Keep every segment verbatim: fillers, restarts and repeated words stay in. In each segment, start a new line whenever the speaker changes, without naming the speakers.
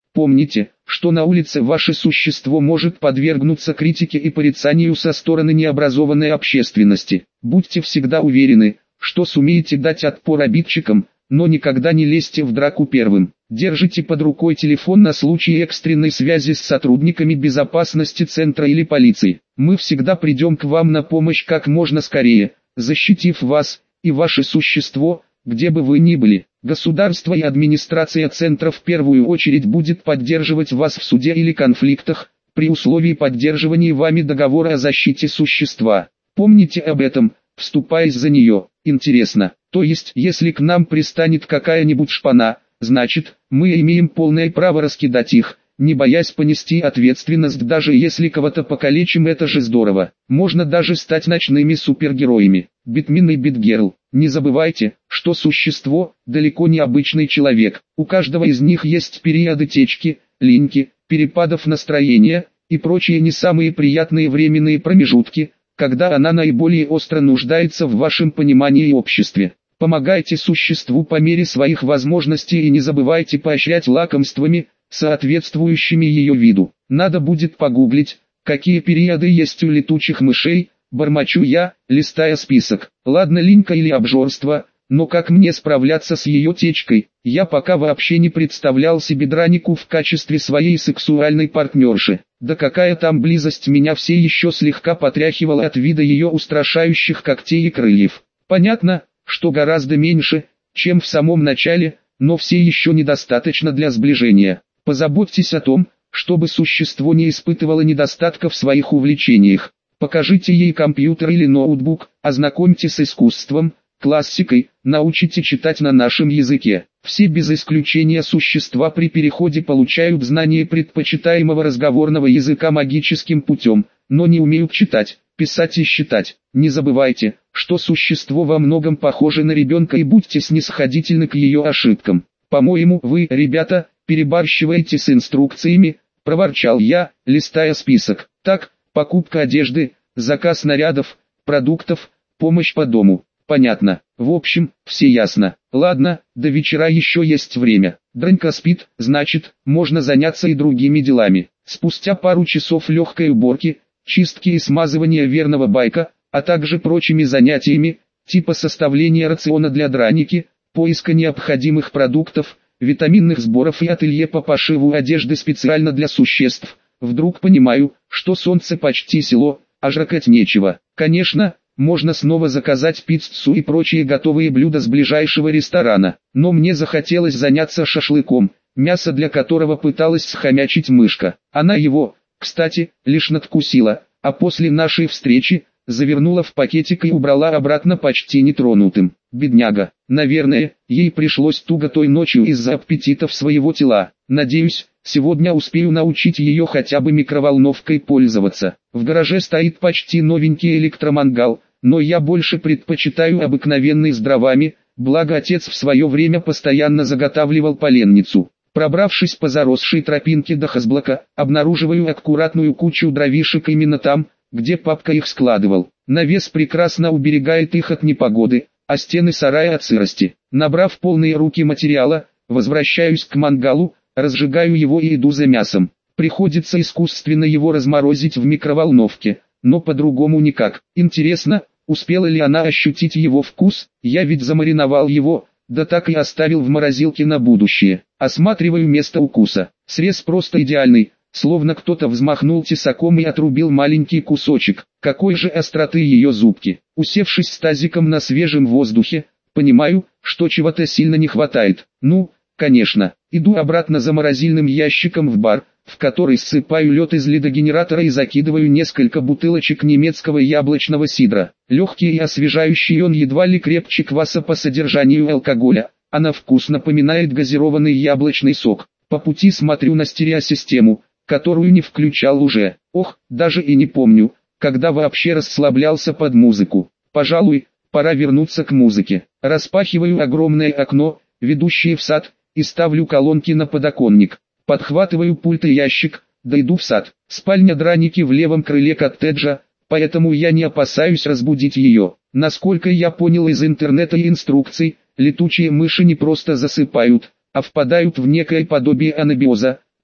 Помните, что на улице ваше существо может подвергнуться критике и порицанию со стороны необразованной общественности. Будьте всегда уверены, что сумеете дать отпор обидчикам, но никогда не лезьте в драку первым. Держите под рукой телефон на случай экстренной связи с сотрудниками безопасности центра или полиции. Мы всегда придем к вам на помощь как можно скорее, защитив вас и ваше существо, где бы вы ни были. Государство и администрация центра в первую очередь будет поддерживать вас в суде или конфликтах, при условии поддерживания вами договора о защите существа. Помните об этом, вступаясь за нее. Интересно, то есть, если к нам пристанет какая-нибудь шпана, значит, мы имеем полное право раскидать их, не боясь понести ответственность, даже если кого-то покалечим. Это же здорово. Можно даже стать ночными супергероями. Битмин и Битгерл. Не забывайте, что существо далеко не обычный человек. У каждого из них есть периоды течки, линьки, перепадов настроения и прочие не самые приятные временные промежутки, когда она наиболее остро нуждается в вашем понимании и обществе. Помогайте существу по мере своих возможностей и не забывайте поощрять лакомствами, соответствующими ее виду. Надо будет погуглить, какие периоды есть у летучих мышей, бормочу я, листая список. Ладно, линька или обжорство, но как мне справляться с ее течкой? Я пока вообще не представлял себе Дранику в качестве своей сексуальной партнерши. Да какая там близость, меня все еще слегка потряхивало от вида ее устрашающих когтей и крыльев. Понятно, что гораздо меньше, чем в самом начале, но все еще недостаточно для сближения. Позаботьтесь о том, чтобы существо не испытывало недостатка в своих увлечениях. Покажите ей компьютер или ноутбук, ознакомьте с искусством, классикой, научите читать на нашем языке. Все без исключения существа при переходе получают знание предпочитаемого разговорного языка магическим путем, но не умеют читать, писать и считать. Не забывайте, что существо во многом похоже на ребенка, и будьте снисходительны к ее ошибкам. По-моему, вы, ребята, перебарщиваете с инструкциями, проворчал я, листая список. Так, покупка одежды, заказ нарядов, продуктов, помощь по дому. Понятно. В общем, все ясно. Ладно, до вечера еще есть время. Дранька спит, значит, можно заняться и другими делами. Спустя пару часов легкой уборки, чистки и смазывания верного байка, а также прочими занятиями, типа составления рациона для Драники, поиска необходимых продуктов, витаминных сборов и ателье по пошиву одежды специально для существ, вдруг понимаю, что солнце почти село, а жрать нечего. Конечно, можно снова заказать пиццу и прочие готовые блюда с ближайшего ресторана, но мне захотелось заняться шашлыком, мясо для которого пыталась схомячить мышка. Она его, кстати, лишь надкусила, а после нашей встречи, завернула в пакетик и убрала обратно почти нетронутым. Бедняга, наверное, ей пришлось туго той ночью из-за аппетитов своего тела. Надеюсь, сегодня успею научить ее хотя бы микроволновкой пользоваться. В гараже стоит почти новенький электромангал, но я больше предпочитаю обыкновенный с дровами, благо отец в свое время постоянно заготавливал поленницу. Пробравшись по заросшей тропинке до хозблока, обнаруживаю аккуратную кучу дровишек именно там, где папка их складывал. Навес прекрасно уберегает их от непогоды, а стены сарая от сырости. Набрав полные руки материала, возвращаюсь к мангалу, разжигаю его и иду за мясом. Приходится искусственно его разморозить в микроволновке, но по-другому никак. Интересно, успела ли она ощутить его вкус? Я ведь замариновал его, да так и оставил в морозилке на будущее. Осматриваю место укуса. Срез просто идеальный, словно кто-то взмахнул тесаком и отрубил маленький кусочек. Какой же остроты ее зубки. Усевшись с тазиком на свежем воздухе, понимаю, что чего-то сильно не хватает. Ну, конечно, иду обратно за морозильным ящиком в бар, в который ссыпаю лед из ледогенератора и закидываю несколько бутылочек немецкого яблочного сидра. Легкий и освежающий, он едва ли крепче кваса по содержанию алкоголя, а на вкус напоминает газированный яблочный сок. По пути смотрю на стереосистему, которую не включал уже. Ох, даже и не помню, когда вообще расслаблялся под музыку. Пожалуй, пора вернуться к музыке. Распахиваю огромное окно, ведущее в сад, и ставлю колонки на подоконник. Подхватываю пульт и ящик, дойду в сад. Спальня Драники в левом крыле коттеджа, поэтому я не опасаюсь разбудить ее. Насколько я понял из интернета и инструкций, летучие мыши не просто засыпают, а впадают в некое подобие анабиоза,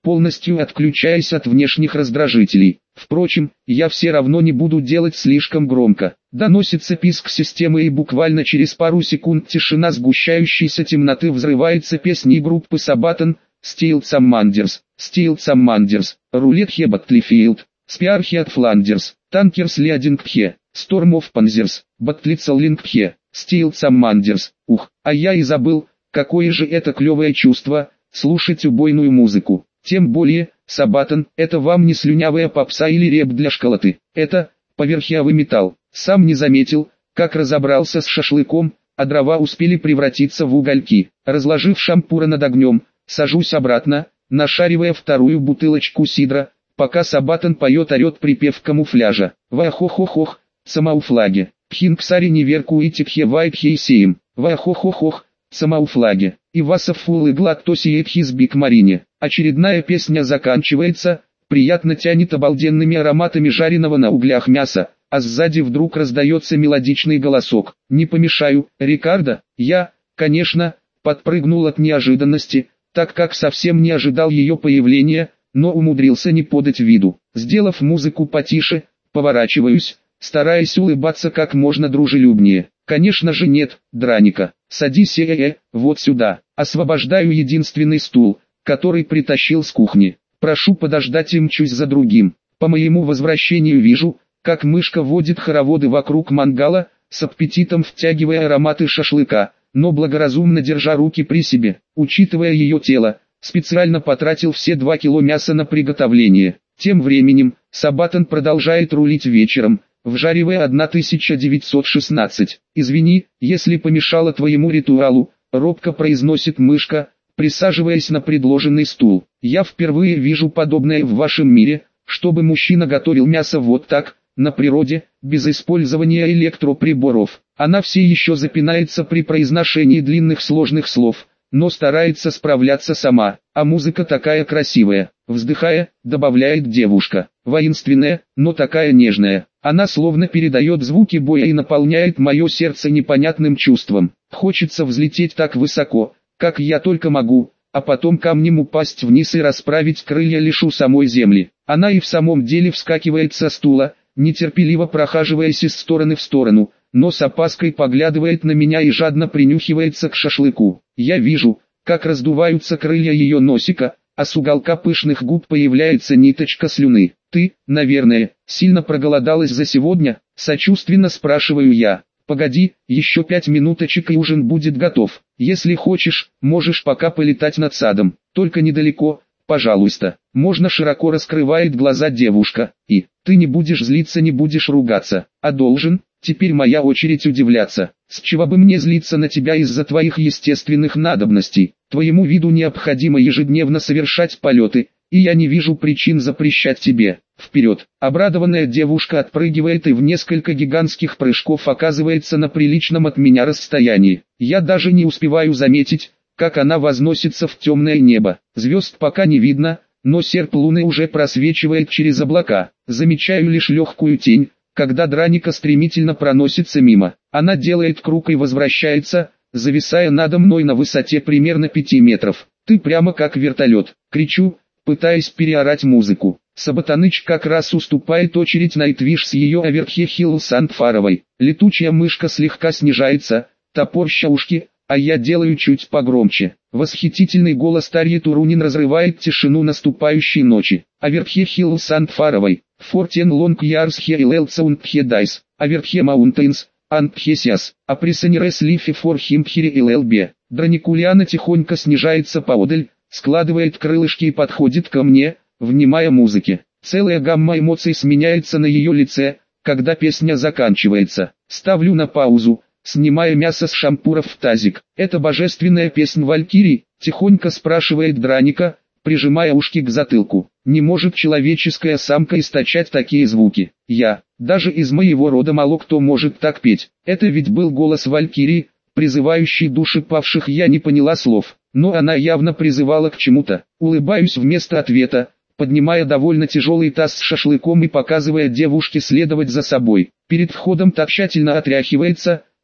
полностью отключаясь от внешних раздражителей. Впрочем, я все равно не буду делать слишком громко. Доносится писк системы, и буквально через пару секунд тишина сгущающейся темноты взрывается песней группы Sabaton, Steel Sammanders, Steel Sammanders, Roulette Battlefield, Spearhead Flanders, Tankers Leadinghe, Storm of Panzers, Battlefield, Steel Sammanders. Ух, а я и забыл, какое же это клевое чувство, слушать убойную музыку. Тем более, Sabaton — это вам не слюнявая попса или реп для школоты. Это поверхиовый металл. Сам не заметил, как разобрался с шашлыком, а дрова успели превратиться в угольки. Разложив шампура над огнем, сажусь обратно, нашаривая вторую бутылочку сидра, пока Sabaton поет, орет припев камуфляжа. Вахохохох, самауфлаге. Пхинксари неверку и тикхе вайкхейсеем. Вахохохох, самауфлаге. И васов фул и глад то сиет хизбик марине. Очередная песня заканчивается, приятно тянет обалденными ароматами жареного на углях мяса, а сзади вдруг раздается мелодичный голосок. «Не помешаю, Рикардо?» Я, конечно, подпрыгнул от неожиданности, так как совсем не ожидал ее появления, но умудрился не подать виду. Сделав музыку потише, поворачиваюсь, стараясь улыбаться как можно дружелюбнее. «Конечно же нет, Драника, садись, э-э-э, вот сюда». Освобождаю единственный стул, который притащил с кухни. Прошу подождать и мчусь за другим. По моему возвращению вижу, как мышка водит хороводы вокруг мангала, с аппетитом втягивая ароматы шашлыка, но благоразумно держа руки при себе. Учитывая ее тело, специально потратил все два кило мяса на приготовление. Тем временем, Sabaton продолжает рулить вечером, вжаривая тысяча девятьсот шестнадцать. «Извини, если помешало твоему ритуалу», — робко произносит мышка, присаживаясь на предложенный стул. «Я впервые вижу подобное в вашем мире, чтобы мужчина готовил мясо вот так, на природе, без использования электроприборов». Она все еще запинается при произношении длинных сложных слов, но старается справляться сама. «А музыка такая красивая», — вздыхая, добавляет девушка. «Воинственная, но такая нежная. Она словно передает звуки боя и наполняет мое сердце непонятным чувством. Хочется взлететь так высоко, как я только могу, а потом камнем упасть вниз и расправить крылья лишь у самой земли». Она и в самом деле вскакивает со стула, нетерпеливо прохаживаясь из стороны в сторону, но с опаской поглядывает на меня и жадно принюхивается к шашлыку. Я вижу, как раздуваются крылья ее носика, а с уголка пышных губ появляется ниточка слюны. «Ты, наверное, сильно проголодалась за сегодня?» — сочувственно спрашиваю я. «Погоди, еще пять минуточек и ужин будет готов. Если хочешь, можешь пока полетать над садом, только недалеко, пожалуйста». Можно широко раскрывает глаза девушка. «И, ты не будешь злиться, не будешь ругаться, а должен?» Теперь моя очередь удивляться. «С чего бы мне злиться на тебя из-за твоих естественных надобностей? Твоему виду необходимо ежедневно совершать полеты, и я не вижу причин запрещать тебе. Вперед!» Обрадованная девушка отпрыгивает и в несколько гигантских прыжков оказывается на приличном от меня расстоянии. Я даже не успеваю заметить, как она возносится в темное небо. Звезд пока не видно, но серп луны уже просвечивает через облака. Замечаю лишь легкую тень, когда Драника стремительно проносится мимо. Она делает круг и возвращается, зависая надо мной на высоте примерно пяти метров. «Ты прямо как вертолет!» — кричу, пытаясь переорать музыку. Саботаныч как раз уступает очередь Найтвиш с ее Аверхе-Хилл Сандфаровой. Летучая мышка слегка снижается, топорща ушки, а я делаю чуть погромче. Восхитительный голос Тарьи Турунин разрывает тишину наступающей ночи. Аверхе-Хилл Сандфаровой. Фортен лонг ярс хейлэл цаундхе дайс, аверхе маунтейнс, антхесиас, а присонерес лифи фор химпхири и лэлбе. Драникулиана тихонько снижается поодаль, складывает крылышки и подходит ко мне, внимая музыке. Целая гамма эмоций сменяется на ее лице, когда песня заканчивается. Ставлю на паузу, снимая мясо с шампуров в тазик. «Это божественная песня Валькирии?» — тихонько спрашивает Драника, прижимая ушки к затылку. «Не может человеческая самка источать такие звуки. Я, даже из моего рода мало кто может так петь. Это ведь был голос Валькирии, призывающий души павших». Я не поняла слов, но она явно призывала к чему-то. Улыбаюсь вместо ответа, поднимая довольно тяжелый таз с шашлыком и показывая девушке следовать за собой. Перед входом так тщательно отряхивается,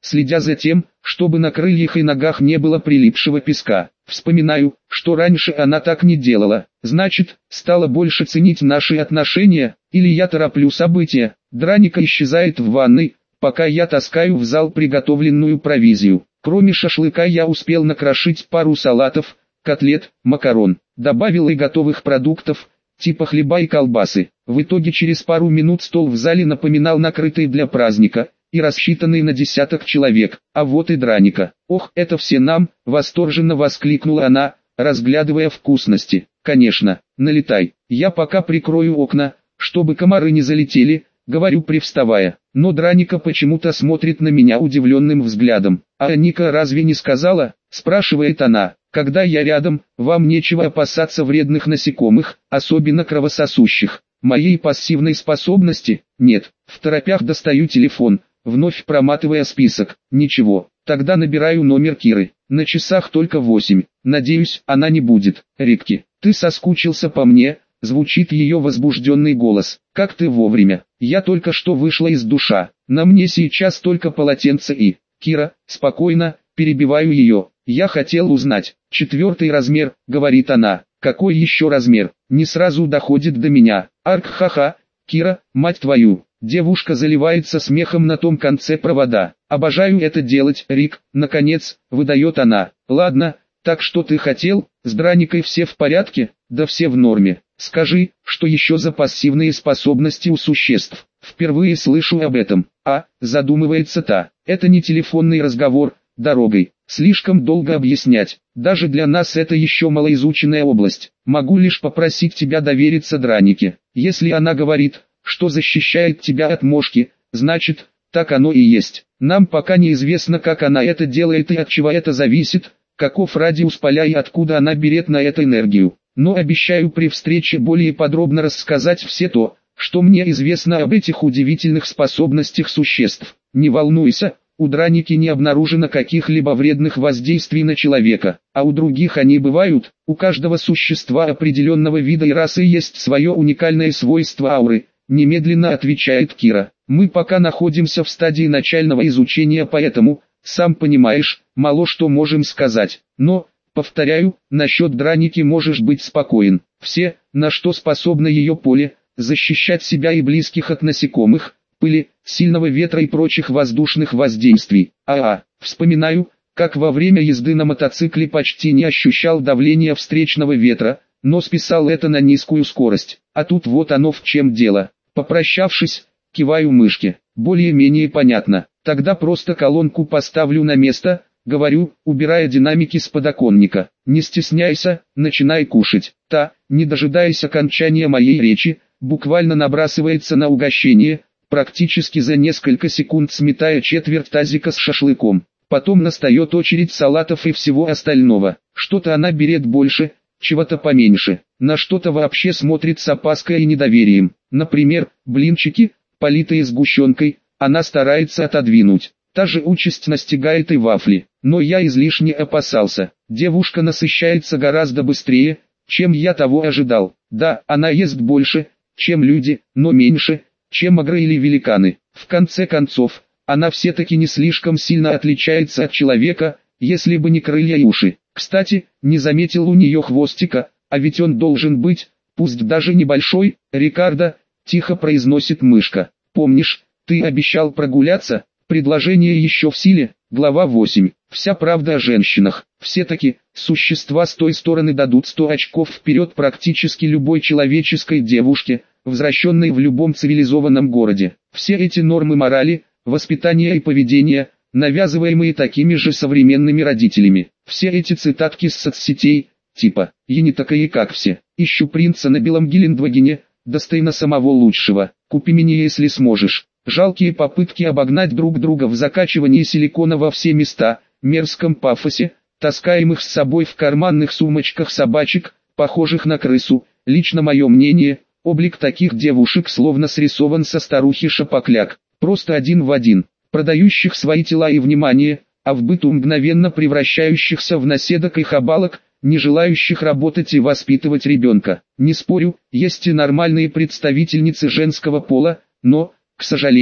следя за тем, чтобы на крыльях и ногах не было прилипшего песка. Вспоминаю, что раньше она так не делала. Значит, стала больше ценить наши отношения, или я тороплю события. Драника исчезает в ванной, пока я таскаю в зал приготовленную провизию. Кроме шашлыка я успел накрошить пару салатов, котлет, макарон. Добавил и готовых продуктов, типа хлеба и колбасы. В итоге через пару минут стол в зале напоминал накрытый для праздника и рассчитанный на десяток человек. А вот и Драника. «Ох, это все нам!» — восторженно воскликнула она, разглядывая вкусности. «Конечно, налетай. Я пока прикрою окна, чтобы комары не залетели», — говорю привставая. Но Драника почему-то смотрит на меня удивленным взглядом. «А Ника разве не сказала?» — спрашивает она. «Когда я рядом, вам нечего опасаться вредных насекомых, особенно кровососущих. Моей пассивной способности? Нет». Второпях достаю телефон, вновь проматывая список. Ничего. Тогда набираю номер Киры. На часах только восемь. Надеюсь, она не будет. «Рикки, ты соскучился по мне?» Звучит ее возбужденный голос. «Как ты вовремя. Я только что вышла из душа. На мне сейчас только полотенце и...» «Кира, спокойно», перебиваю ее. «Я хотел узнать. Четвертый размер», говорит она. «Какой еще размер?» Не сразу доходит до меня. Арк-ха-ха. «Кира, мать твою». Девушка заливается смехом на том конце провода. «Обожаю это делать, Рик», наконец, выдает она. «Ладно, так что ты хотел? С Драникой все в порядке?» «Да все в норме. Скажи, что еще за пассивные способности у существ?» «Впервые слышу об этом». «А», задумывается та, «это не телефонный разговор, дорогой. Слишком долго объяснять. Даже для нас это еще малоизученная область. Могу лишь попросить тебя довериться Дранике. Если она говорит, что защищает тебя от мошки, значит, так оно и есть. Нам пока неизвестно, как она это делает и от чего это зависит, каков радиус поля и откуда она берет на это энергию. Но обещаю при встрече более подробно рассказать все то, что мне известно об этих удивительных способностях существ. Не волнуйся, у Драники не обнаружено каких-либо вредных воздействий на человека, а у других они бывают. У каждого существа определенного вида и расы есть свое уникальное свойство ауры, немедленно отвечает Кира. Мы пока находимся в стадии начального изучения, поэтому, сам понимаешь, мало что можем сказать. Но, повторяю, насчет Драники можешь быть спокоен. Все, на что способно ее поле, защищать себя и близких от насекомых, пыли, сильного ветра и прочих воздушных воздействий. А-а, вспоминаю, как во время езды на мотоцикле почти не ощущал давления встречного ветра, но списал это на низкую скорость. А тут вот оно в чем дело. Попрощавшись, киваю мышке. Более-менее понятно. Тогда просто колонку поставлю на место, говорю, убирая динамики с подоконника. Не стесняйся, начинай кушать. Та, не дожидаясь окончания моей речи, буквально набрасывается на угощение, практически за несколько секунд сметая четверть тазика с шашлыком. Потом настает очередь салатов и всего остального. Что-то она берет больше, чего-то поменьше. На что-то вообще смотрит с опаской и недоверием. Например, блинчики, политые сгущенкой, она старается отодвинуть. Та же участь настигает и вафли. Но я излишне опасался. Девушка насыщается гораздо быстрее, чем я того ожидал. Да, она ест больше, чем люди, но меньше, чем огры или великаны. В конце концов, она все-таки не слишком сильно отличается от человека, если бы не крылья и уши. Кстати, не заметил у нее хвостика, а ведь он должен быть, пусть даже небольшой. «Рикардо», тихо произносит мышка. «Помнишь, ты обещал прогуляться?» Предложение еще в силе. Глава восемь. Вся правда о женщинах. Все-таки, существа с той стороны дадут сто очков вперед практически любой человеческой девушке, возвращенной в любом цивилизованном городе. Все эти нормы морали, воспитания и поведения, навязываемые такими же современными родителями. Все эти цитатки с соцсетей, типа «Я не такая, как все», «Ищу принца на белом Гелендвагене», «Достойно самого лучшего», «Купи меня, если сможешь». Жалкие попытки обогнать друг друга в закачивании силикона во все места, мерзком пафосе, таскаемых с собой в карманных сумочках собачек, похожих на крысу. Лично мое мнение, облик таких девушек словно срисован со старухи Шапокляк, просто один в один, продающих свои тела и внимание, а в быту мгновенно превращающихся в наседок и хабалок, не желающих работать и воспитывать ребенка. Не спорю, есть и нормальные представительницы женского пола, но, к сожалению,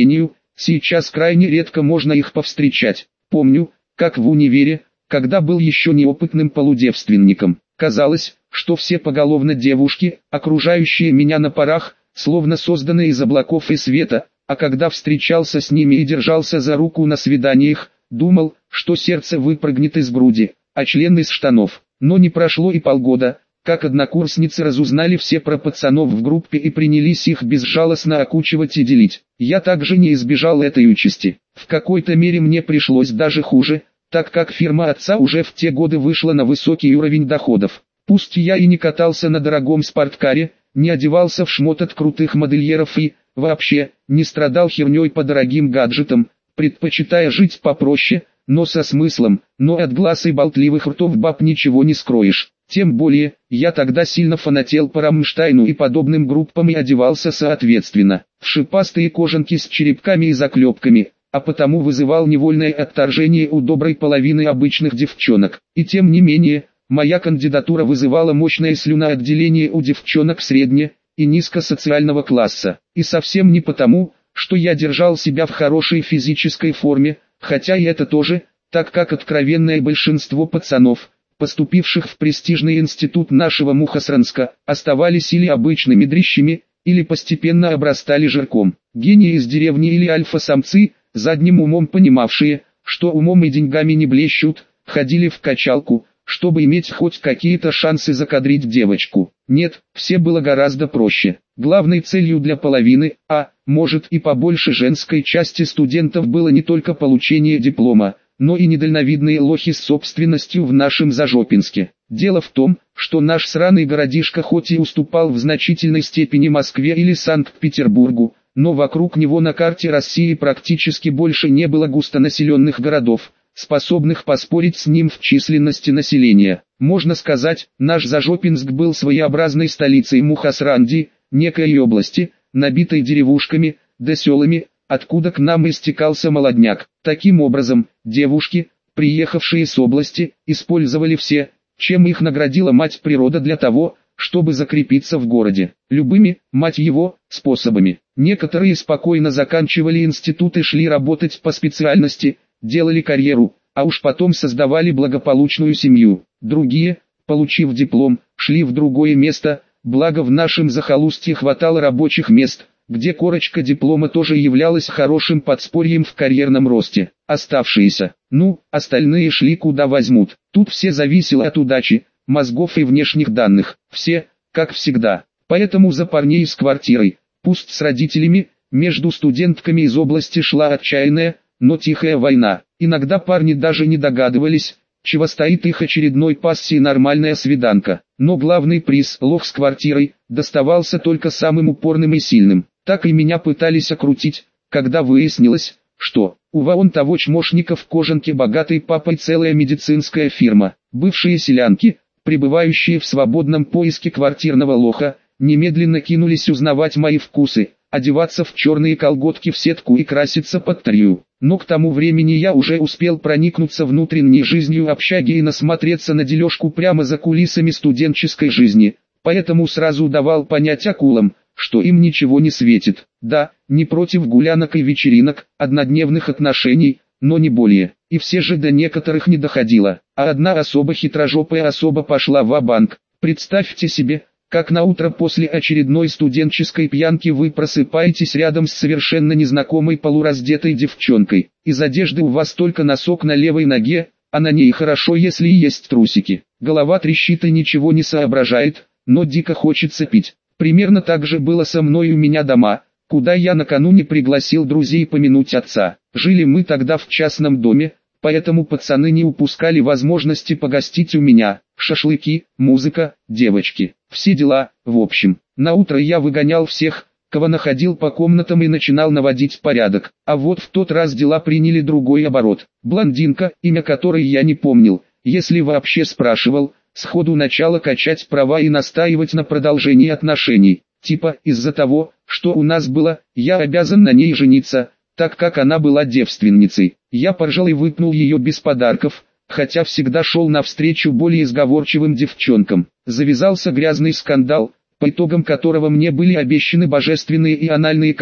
сейчас крайне редко можно их повстречать. Помню, как в универе, когда был еще неопытным полудевственником, казалось, что все поголовно девушки, окружающие меня на парах, словно созданные из облаков и света, а когда встречался с ними и держался за руку на свиданиях, думал, что сердце выпрыгнет из груди, а член из штанов. Но не прошло и полгода, как однокурсницы разузнали все про пацанов в группе и принялись их безжалостно окучивать и делить. Я также не избежал этой участи. В какой-то мере мне пришлось даже хуже, так как фирма отца уже в те годы вышла на высокий уровень доходов. Пусть я и не катался на дорогом спорткаре, не одевался в шмот от крутых модельеров и, вообще, не страдал херней по дорогим гаджетам, предпочитая жить попроще, но со смыслом, но от глаз и болтливых ртов баб ничего не скроешь. Тем более, я тогда сильно фанател по Рамштайну и подобным группам и одевался соответственно, в шипастые кожанки с черепками и заклепками, а потому вызывал невольное отторжение у доброй половины обычных девчонок. И тем не менее, моя кандидатура вызывала мощное слюноотделение у девчонок средне- и низкосоциального класса. И совсем не потому, что я держал себя в хорошей физической форме, хотя и это тоже, так как откровенное большинство пацанов, поступивших в престижный институт нашего Мухосранска, оставались или обычными дрищами, или постепенно обрастали жирком. Гении из деревни или альфа-самцы, задним умом понимавшие, что умом и деньгами не блещут, ходили в качалку, чтобы иметь хоть какие-то шансы закадрить девочку. Нет, все было гораздо проще. Главной целью для половины, а, может и побольше женской части студентов было не только получение диплома, но и недальновидные лохи с собственностью в нашем Зажопинске. Дело в том, что наш сраный городишко хоть и уступал в значительной степени Москве или Санкт-Петербургу, но вокруг него на карте России практически больше не было густонаселенных городов, способных поспорить с ним в численности населения. Можно сказать, наш Зажопинск был своеобразной столицей Мухосранди, некой области, набитой деревушками, да селами, откуда к нам истекался молодняк. Таким образом, девушки, приехавшие с области, использовали все, чем их наградила мать природа для того, чтобы закрепиться в городе. Любыми, мать его, способами. Некоторые спокойно заканчивали институт и шли работать по специальности, делали карьеру, а уж потом создавали благополучную семью. Другие, получив диплом, шли в другое место, благо в нашем захолустье хватало рабочих мест, где корочка диплома тоже являлась хорошим подспорьем в карьерном росте. Оставшиеся, ну, остальные шли куда возьмут. Тут все зависело от удачи, мозгов и внешних данных. Все, как всегда. Поэтому за парней с квартирой, пусть с родителями, между студентками из области шла отчаянная, но тихая война. Иногда парни даже не догадывались, чего стоит их очередной пассии нормальная свиданка. Но главный приз, лох с квартирой, доставался только самым упорным и сильным. Так и меня пытались окрутить, когда выяснилось, что у вон того чмошника в кожанке богатой папой целая медицинская фирма. Бывшие селянки, пребывающие в свободном поиске квартирного лоха, немедленно кинулись узнавать мои вкусы, одеваться в черные колготки в сетку и краситься под тарью. Но к тому времени я уже успел проникнуться внутренней жизнью общаги и насмотреться на дележку прямо за кулисами студенческой жизни, поэтому сразу давал понять акулам, что им ничего не светит. Да, не против гулянок и вечеринок, однодневных отношений, но не более. И все же до некоторых не доходило. А одна особо хитрожопая особа пошла ва-банк. Представьте себе, как на утро после очередной студенческой пьянки вы просыпаетесь рядом с совершенно незнакомой полураздетой девчонкой. Из одежды у вас только носок на левой ноге, а на ней хорошо, если и есть трусики. Голова трещит и ничего не соображает, но дико хочется пить. Примерно так же было со мной у меня дома, куда я накануне пригласил друзей помянуть отца. Жили мы тогда в частном доме, поэтому пацаны не упускали возможности погостить у меня. Шашлыки, музыка, девочки, все дела, в общем. На утро я выгонял всех, кого находил по комнатам и начинал наводить порядок. А вот в тот раз дела приняли другой оборот. Блондинка, имя которой я не помнил, если вообще спрашивал, сходу начала качать права и настаивать на продолжении отношений. Типа, из-за того, что у нас было, я обязан на ней жениться, так как она была девственницей. Я поржал и выпнул ее без подарков, хотя всегда шел навстречу более сговорчивым девчонкам. Завязался грязный скандал, по итогам которого мне были обещаны божественные и анальные кары,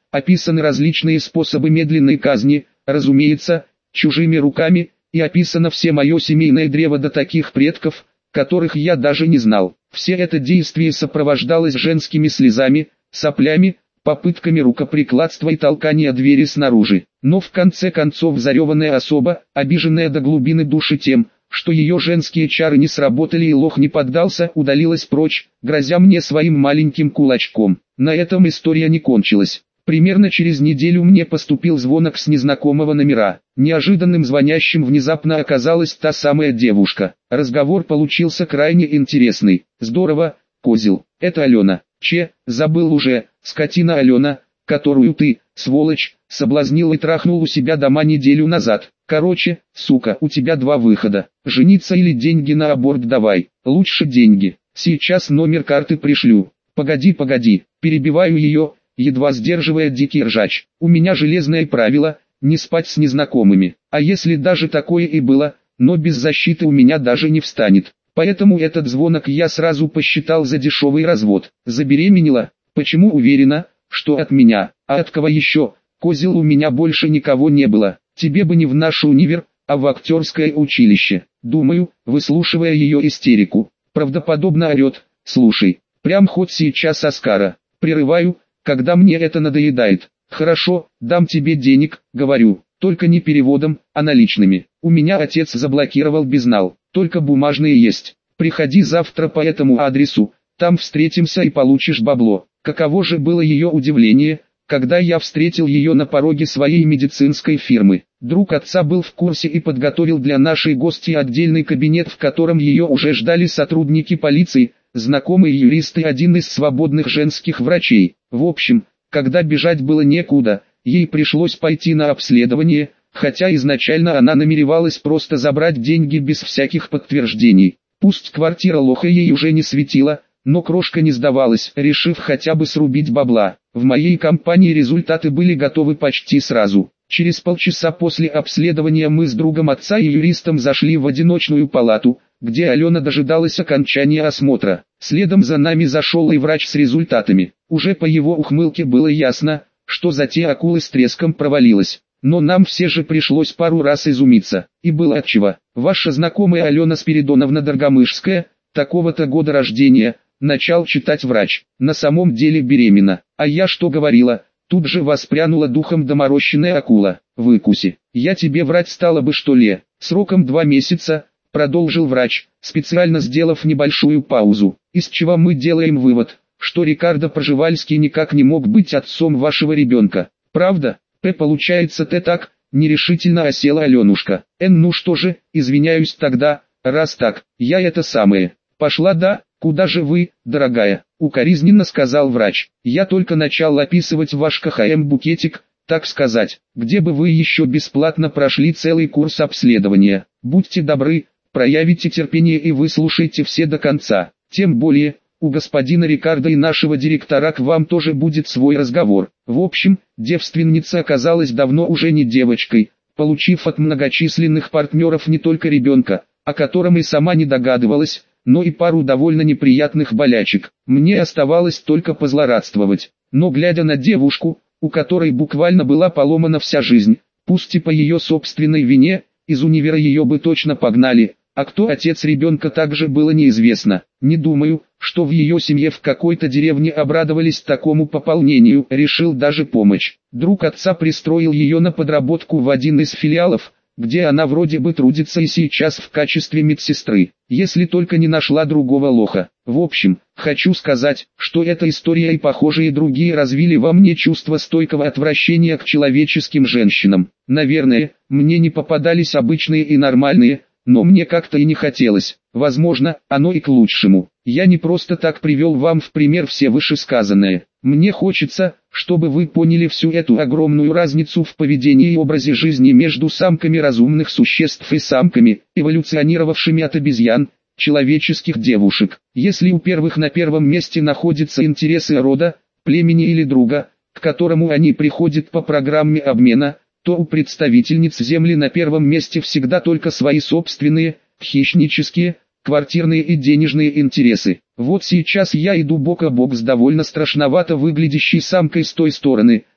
описаны различные способы медленной казни, разумеется, чужими руками, и описано все мое семейное древо до таких предков, которых я даже не знал. Все это действие сопровождалось женскими слезами, соплями, попытками рукоприкладства и толкания двери снаружи. Но в конце концов зареванная особа, обиженная до глубины души тем, что ее женские чары не сработали и лох не поддался, удалилась прочь, грозя мне своим маленьким кулачком. На этом история не кончилась. Примерно через неделю мне поступил звонок с незнакомого номера. Неожиданным звонящим внезапно оказалась та самая девушка. Разговор получился крайне интересный. Здорово, козел. Это Алена. Че, забыл уже, скотина Алена, которую ты, сволочь, соблазнил и трахнул у себя дома неделю назад. Короче, сука, у тебя два выхода. Жениться или деньги на аборт давай. Лучше деньги. Сейчас номер карты пришлю. Погоди, погоди, перебиваю ее, едва сдерживая дикий ржач. У меня железное правило, не спать с незнакомыми. А если даже такое и было, но без защиты у меня даже не встанет. Поэтому этот звонок я сразу посчитал за дешевый развод. Забеременела? Почему уверена, что от меня? А от кого еще? Козел, у меня больше никого не было. Тебе бы не в наш универ, а в актерское училище. Думаю, выслушивая ее истерику. Правдоподобно орет: слушай, прям хоть сейчас Оскара. Прерываю, когда мне это надоедает. Хорошо, дам тебе денег, говорю, только не переводом, а наличными. У меня отец заблокировал безнал, только бумажные есть. Приходи завтра по этому адресу, там встретимся и получишь бабло. Каково же было ее удивление, когда я встретил ее на пороге своей медицинской фирмы. Друг отца был в курсе и подготовил для нашей гости отдельный кабинет, в котором ее уже ждали сотрудники полиции, знакомые юристы и один из свободных женских врачей. В общем, когда бежать было некуда, ей пришлось пойти на обследование, хотя изначально она намеревалась просто забрать деньги без всяких подтверждений. Пусть квартира лоха ей уже не светила, но крошка не сдавалась, решив хотя бы срубить бабла. В моей компании результаты были готовы почти сразу. Через полчаса после обследования мы с другом отца и юристом зашли в одиночную палату, где Алена дожидалась окончания осмотра. Следом за нами зашел и врач с результатами. Уже по его ухмылке было ясно, что затея акулы с треском провалилась. Но нам все же пришлось пару раз изумиться. И было отчего. Ваша знакомая Алена Спиридоновна Доргомышская, такого-то года рождения, начал читать врач. На самом деле беременна. А я что говорила? Тут же воспрянула духом доморощенная акула. Выкуси. Я тебе врать стала бы, что ли? Сроком два месяца, продолжил врач, специально сделав небольшую паузу. Из чего мы делаем вывод, что Рикардо Пржевальский никак не мог быть отцом вашего ребенка. Правда? П. Получается ты так, нерешительно осела Аленушка. Н. Ну что же, извиняюсь тогда, раз так, я это самое. Пошла, да? Куда же вы, дорогая? Укоризненно сказал врач. Я только начал описывать ваш ка ха эм-букетик, так сказать, где бы вы еще бесплатно прошли целый курс обследования. Будьте добры, проявите терпение и выслушайте все до конца. Тем более, у господина Рикардо и нашего директора к вам тоже будет свой разговор. В общем, девственница оказалась давно уже не девочкой, получив от многочисленных партнеров не только ребенка, о котором и сама не догадывалась, но и пару довольно неприятных болячек. Мне оставалось только позлорадствовать. Но глядя на девушку, у которой буквально была поломана вся жизнь, пусть и по ее собственной вине, из универа ее бы точно погнали, а кто отец ребенка также было неизвестно. Не думаю, что в ее семье в какой-то деревне обрадовались такому пополнению, решил даже помочь. Друг отца пристроил ее на подработку в один из филиалов, где она вроде бы трудится и сейчас в качестве медсестры, если только не нашла другого лоха. В общем, хочу сказать, что эта история и похожие другие развили во мне чувство стойкого отвращения к человеческим женщинам. Наверное, мне не попадались обычные и нормальные, но мне как-то и не хотелось. Возможно, оно и к лучшему. Я не просто так привел вам в пример все вышесказанное. Мне хочется, чтобы вы поняли всю эту огромную разницу в поведении и образе жизни между самками разумных существ и самками, эволюционировавшими от обезьян, человеческих девушек. Если у первых на первом месте находятся интересы рода, племени или друга, к которому они приходят по программе обмена, то у представительниц Земли на первом месте всегда только свои собственные, хищнические, квартирные и денежные интересы. Вот сейчас я иду бок о бок с довольно страшновато выглядящей самкой с той стороны,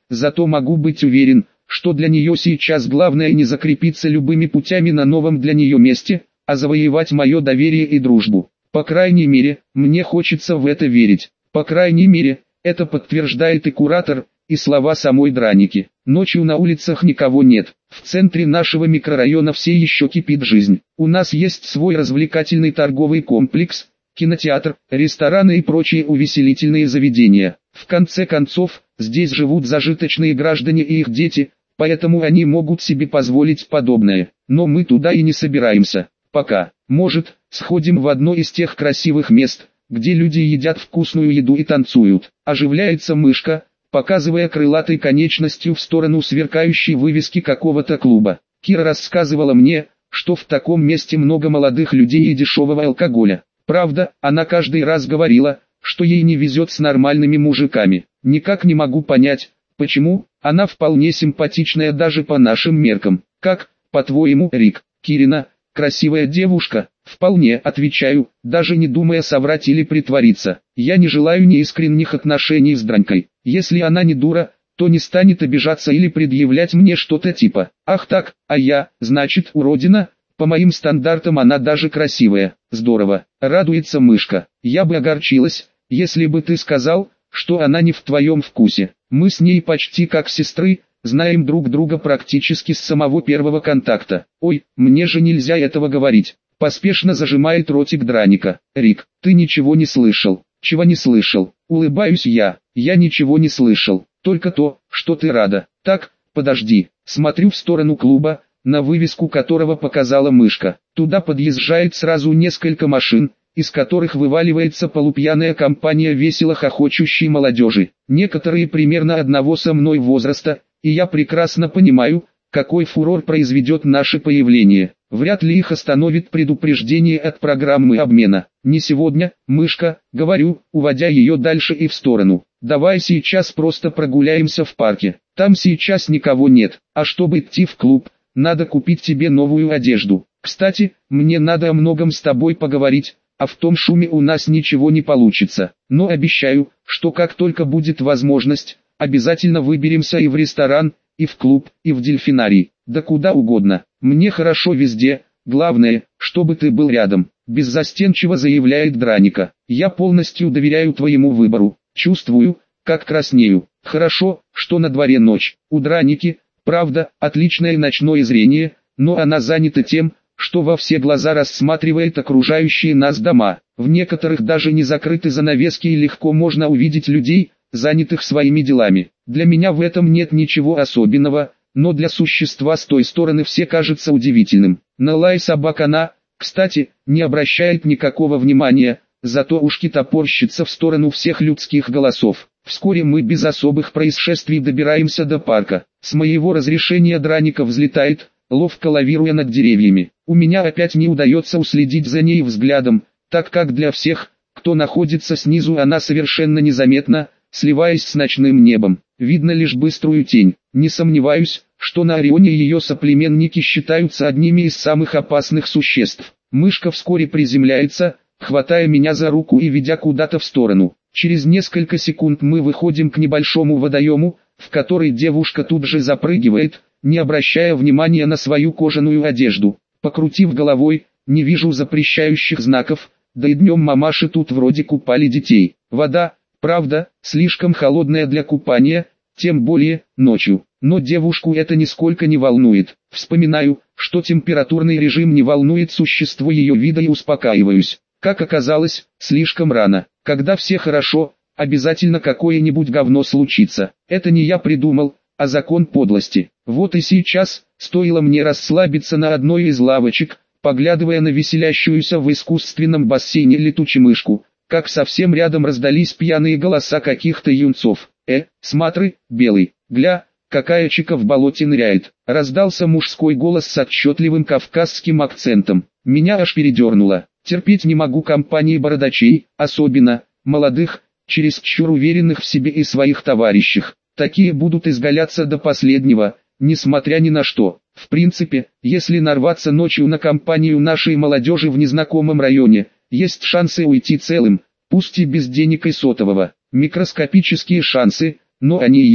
зато могу быть уверен, что для нее сейчас главное не закрепиться любыми путями на новом для нее месте, а завоевать мое доверие и дружбу. По крайней мере, мне хочется в это верить. По крайней мере, это подтверждает и куратор, и слова самой Драники. Ночью на улицах никого нет. В центре нашего микрорайона все еще кипит жизнь. У нас есть свой развлекательный торговый комплекс, кинотеатр, рестораны и прочие увеселительные заведения. В конце концов, здесь живут зажиточные граждане и их дети, поэтому они могут себе позволить подобное. Но мы туда и не собираемся. Пока. Может, сходим в одно из тех красивых мест, где люди едят вкусную еду и танцуют. Оживляется мышка, показывая крылатой конечностью в сторону сверкающей вывески какого-то клуба. Кира рассказывала мне, что в таком месте много молодых людей и дешевого алкоголя. Правда, она каждый раз говорила, что ей не везет с нормальными мужиками. Никак не могу понять, почему. Она вполне симпатичная даже по нашим меркам. Как, по-твоему, Рик? Кирина, красивая девушка? Вполне, отвечаю, даже не думая соврать или притвориться. Я не желаю неискренних отношений с Дранькой. Если она не дура, то не станет обижаться или предъявлять мне что-то типа: «Ах так, а я, значит, уродина?» По моим стандартам она даже красивая. Здорово, радуется мышка. Я бы огорчилась, если бы ты сказал, что она не в твоем вкусе. Мы с ней почти как сестры, знаем друг друга практически с самого первого контакта. Ой, мне же нельзя этого говорить. Поспешно зажимает ротик Драника. Рик, ты ничего не слышал. Чего не слышал? Улыбаюсь я. Я ничего не слышал. Только то, что ты рада. Так, подожди. Смотрю в сторону клуба, на вывеску которого показала мышка. Туда подъезжает сразу несколько машин, из которых вываливается полупьяная компания весело хохочущей молодежи. Некоторые примерно одного со мной возраста, и я прекрасно понимаю, какой фурор произведет наше появление. Вряд ли их остановит предупреждение от программы обмена. Не сегодня, мышка, говорю, уводя ее дальше и в сторону. Давай сейчас просто прогуляемся в парке. Там сейчас никого нет, а чтобы идти в клуб, надо купить тебе новую одежду. Кстати, мне надо о многом с тобой поговорить, а в том шуме у нас ничего не получится. Но обещаю, что как только будет возможность, обязательно выберемся и в ресторан, и в клуб, и в дельфинарий, да куда угодно. Мне хорошо везде, главное, чтобы ты был рядом. Беззастенчиво заявляет Драника. Я полностью доверяю твоему выбору. Чувствую, как краснею. Хорошо, что на дворе ночь. У Драники, правда, отличное ночное зрение, но она занята тем, что во все глаза рассматривает окружающие нас дома. В некоторых даже не закрыты занавески и легко можно увидеть людей, занятых своими делами. Для меня в этом нет ничего особенного, но для существа с той стороны все кажется удивительным. На лай собак она, кстати, не обращает никакого внимания, зато ушки топорщится в сторону всех людских голосов. Вскоре мы без особых происшествий добираемся до парка. С моего разрешения Драника взлетает, ловко лавируя над деревьями. У меня опять не удается уследить за ней взглядом, так как для всех, кто находится снизу, она совершенно незаметна, сливаясь с ночным небом. Видно лишь быструю тень. Не сомневаюсь, что на Орионе ее соплеменники считаются одними из самых опасных существ. Мышка вскоре приземляется, хватая меня за руку и ведя куда-то в сторону. Через несколько секунд мы выходим к небольшому водоему, в который девушка тут же запрыгивает, не обращая внимания на свою кожаную одежду. Покрутив головой, не вижу запрещающих знаков, да и днем мамаши тут вроде купали детей. Вода, правда, слишком холодная для купания, тем более ночью. Но девушку это нисколько не волнует. Вспоминаю, что температурный режим не волнует существо ее вида и успокаиваюсь. Как оказалось, слишком рано. Когда все хорошо, обязательно какое-нибудь говно случится. Это не я придумал, а закон подлости. Вот и сейчас, стоило мне расслабиться на одной из лавочек, поглядывая на веселящуюся в искусственном бассейне летучемышку, как совсем рядом раздались пьяные голоса каких-то юнцов. «Э, смотри, белый, гля, какая чика в болоте ныряет!» Раздался мужской голос с отчетливым кавказским акцентом. Меня аж передернуло. Терпеть не могу компании бородачей, особенно молодых, чересчур уверенных в себе и своих товарищах. Такие будут изгаляться до последнего, несмотря ни на что. В принципе, если нарваться ночью на компанию нашей молодежи в незнакомом районе, есть шансы уйти целым, пусть и без денег и сотового. Микроскопические шансы, но они есть.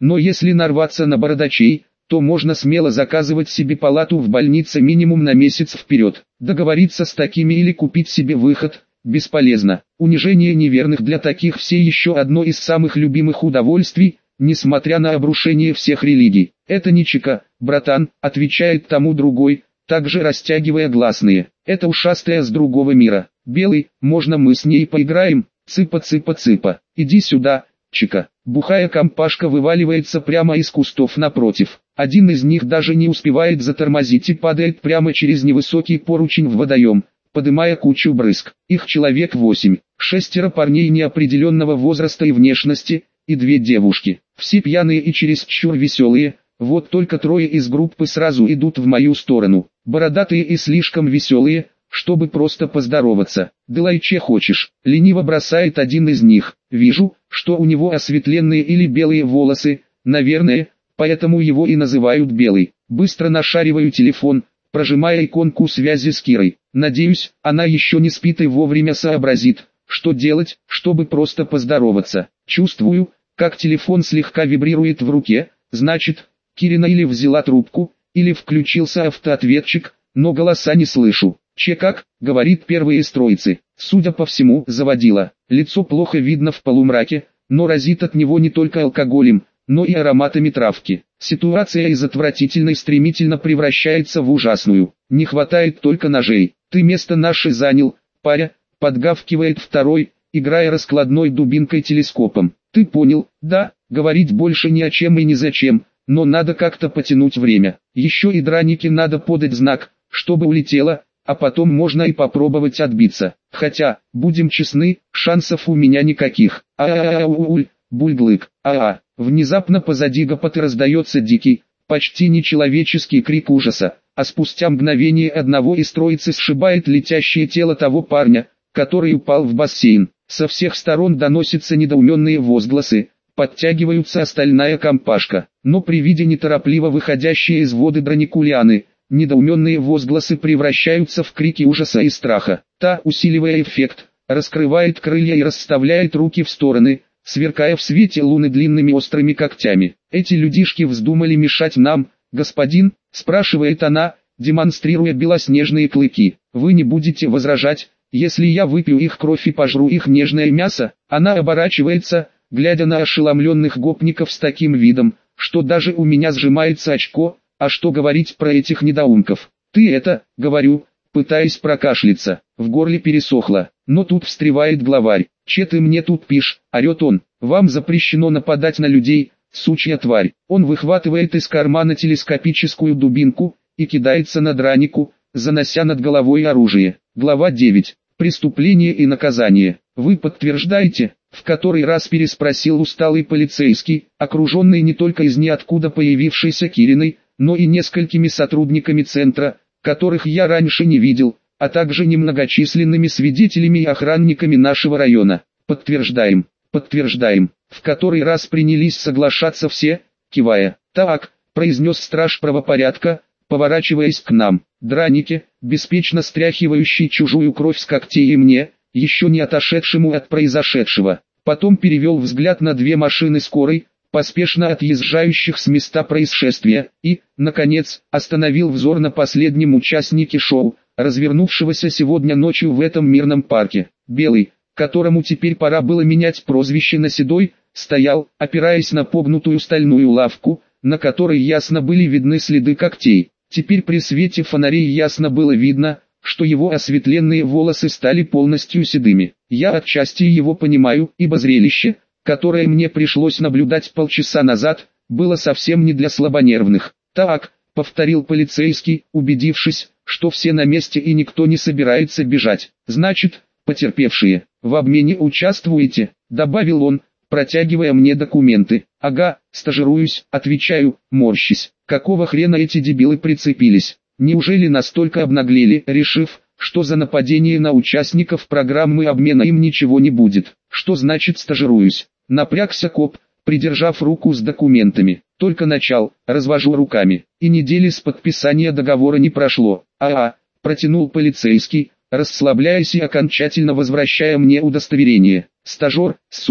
Но если нарваться на бородачей, то можно смело заказывать себе палату в больнице минимум на месяц вперед. Договориться с такими или купить себе выход – бесполезно. Унижение неверных для таких все еще одно из самых любимых удовольствий, несмотря на обрушение всех религий. Это не чека, братан, отвечает тому другой, также растягивая гласные. Это ушастая с другого мира. Белый, можно мы с ней поиграем? Цыпа-цыпа-цыпа. Иди сюда, чика. Бухая компашка вываливается прямо из кустов напротив. Один из них даже не успевает затормозить и падает прямо через невысокий поручень в водоем, подымая кучу брызг. Их человек восемь, шестеро парней неопределенного возраста и внешности, и две девушки. Все пьяные и чересчур веселые, вот только трое из группы сразу идут в мою сторону. Бородатые и слишком веселые, чтобы просто поздороваться. «Делай, че хочешь», — лениво бросает один из них. Вижу, что у него осветленные или белые волосы, наверное, поэтому его и называют Белый. Быстро нашариваю телефон, прожимая иконку связи с Кирой. Надеюсь, она еще не спит и вовремя сообразит, что делать, чтобы просто поздороваться. Чувствую, как телефон слегка вибрирует в руке, значит, Кирина или взяла трубку, или включился автоответчик, но голоса не слышу. «Че как?» — говорит первый из троицы. Судя по всему, заводила. Лицо плохо видно в полумраке, но разит от него не только алкоголем, но и ароматами травки. Ситуация из отвратительной стремительно превращается в ужасную. Не хватает только ножей. «Ты место наше занял, паря», — подгавкивает второй, играя раскладной дубинкой-телескопом. «Ты понял?» «Да», говорить больше ни о чем и ни зачем, но надо как-то потянуть время. Еще и дранике надо подать знак, чтобы улетело, а потом можно и попробовать отбиться. Хотя, будем честны, шансов у меня никаких. А-а-а-уль, бульглык, а-а. Внезапно позади гопоты раздается дикий, почти нечеловеческий крик ужаса, а спустя мгновение одного из троицы сшибает летящее тело того парня, который упал в бассейн. Со всех сторон доносятся недоуменные возгласы, подтягиваются остальная компашка, но при виде неторопливо выходящей из воды драникулианы, недоуменные возгласы превращаются в крики ужаса и страха. Та, усиливая эффект, раскрывает крылья и расставляет руки в стороны, сверкая в свете луны длинными острыми когтями. «Эти людишки вздумали мешать нам, господин?» – спрашивает она, демонстрируя белоснежные клыки. «Вы не будете возражать, если я выпью их кровь и пожру их нежное мясо?» Она оборачивается, глядя на ошеломленных гопников с таким видом, что даже у меня сжимается очко. А что говорить про этих недоумков? «Ты это», — говорю, пытаясь прокашляться, в горле пересохло, но тут встревает главарь. «Че ты мне тут пишь?» — орет он. «Вам запрещено нападать на людей, сучья тварь». Он выхватывает из кармана телескопическую дубинку и кидается на дранику, занося над головой оружие. Глава девять. Преступление и наказание. «Вы подтверждаете?» — в который раз переспросил усталый полицейский, окруженный не только из ниоткуда появившейся Кириной, но и несколькими сотрудниками центра, которых я раньше не видел, а также немногочисленными свидетелями и охранниками нашего района. «Подтверждаем, подтверждаем», в который раз принялись соглашаться все, кивая. «Так», — произнес страж правопорядка, поворачиваясь к нам. Драники, беспечно стряхивающий чужую кровь с когтей, и мне, еще не отошедшему от произошедшего. Потом перевел взгляд на две машины скорой, поспешно отъезжающих с места происшествия, и, наконец, остановил взор на последнем участнике шоу, развернувшегося сегодня ночью в этом мирном парке. Белый, которому теперь пора было менять прозвище на Седой, стоял, опираясь на погнутую стальную лавку, на которой ясно были видны следы когтей. Теперь при свете фонарей ясно было видно, что его осветленные волосы стали полностью седыми. Я отчасти его понимаю, ибо зрелище, которое мне пришлось наблюдать полчаса назад, было совсем не для слабонервных. «Так», — повторил полицейский, убедившись, что все на месте и никто не собирается бежать. «Значит, потерпевшие, в обмене участвуете?» — добавил он, протягивая мне документы. «Ага, стажируюсь», — отвечаю, морщись. «Какого хрена эти дебилы прицепились? Неужели настолько обнаглели, решив, что за нападение на участников программы обмена им ничего не будет? Что значит стажируюсь?» Напрягся коп, придержав руку с документами. «Только начал», — развожу руками. «И недели с подписания договора не прошло». «А-а», — протянул полицейский, расслабляясь и окончательно возвращая мне удостоверение. «Стажер, сука».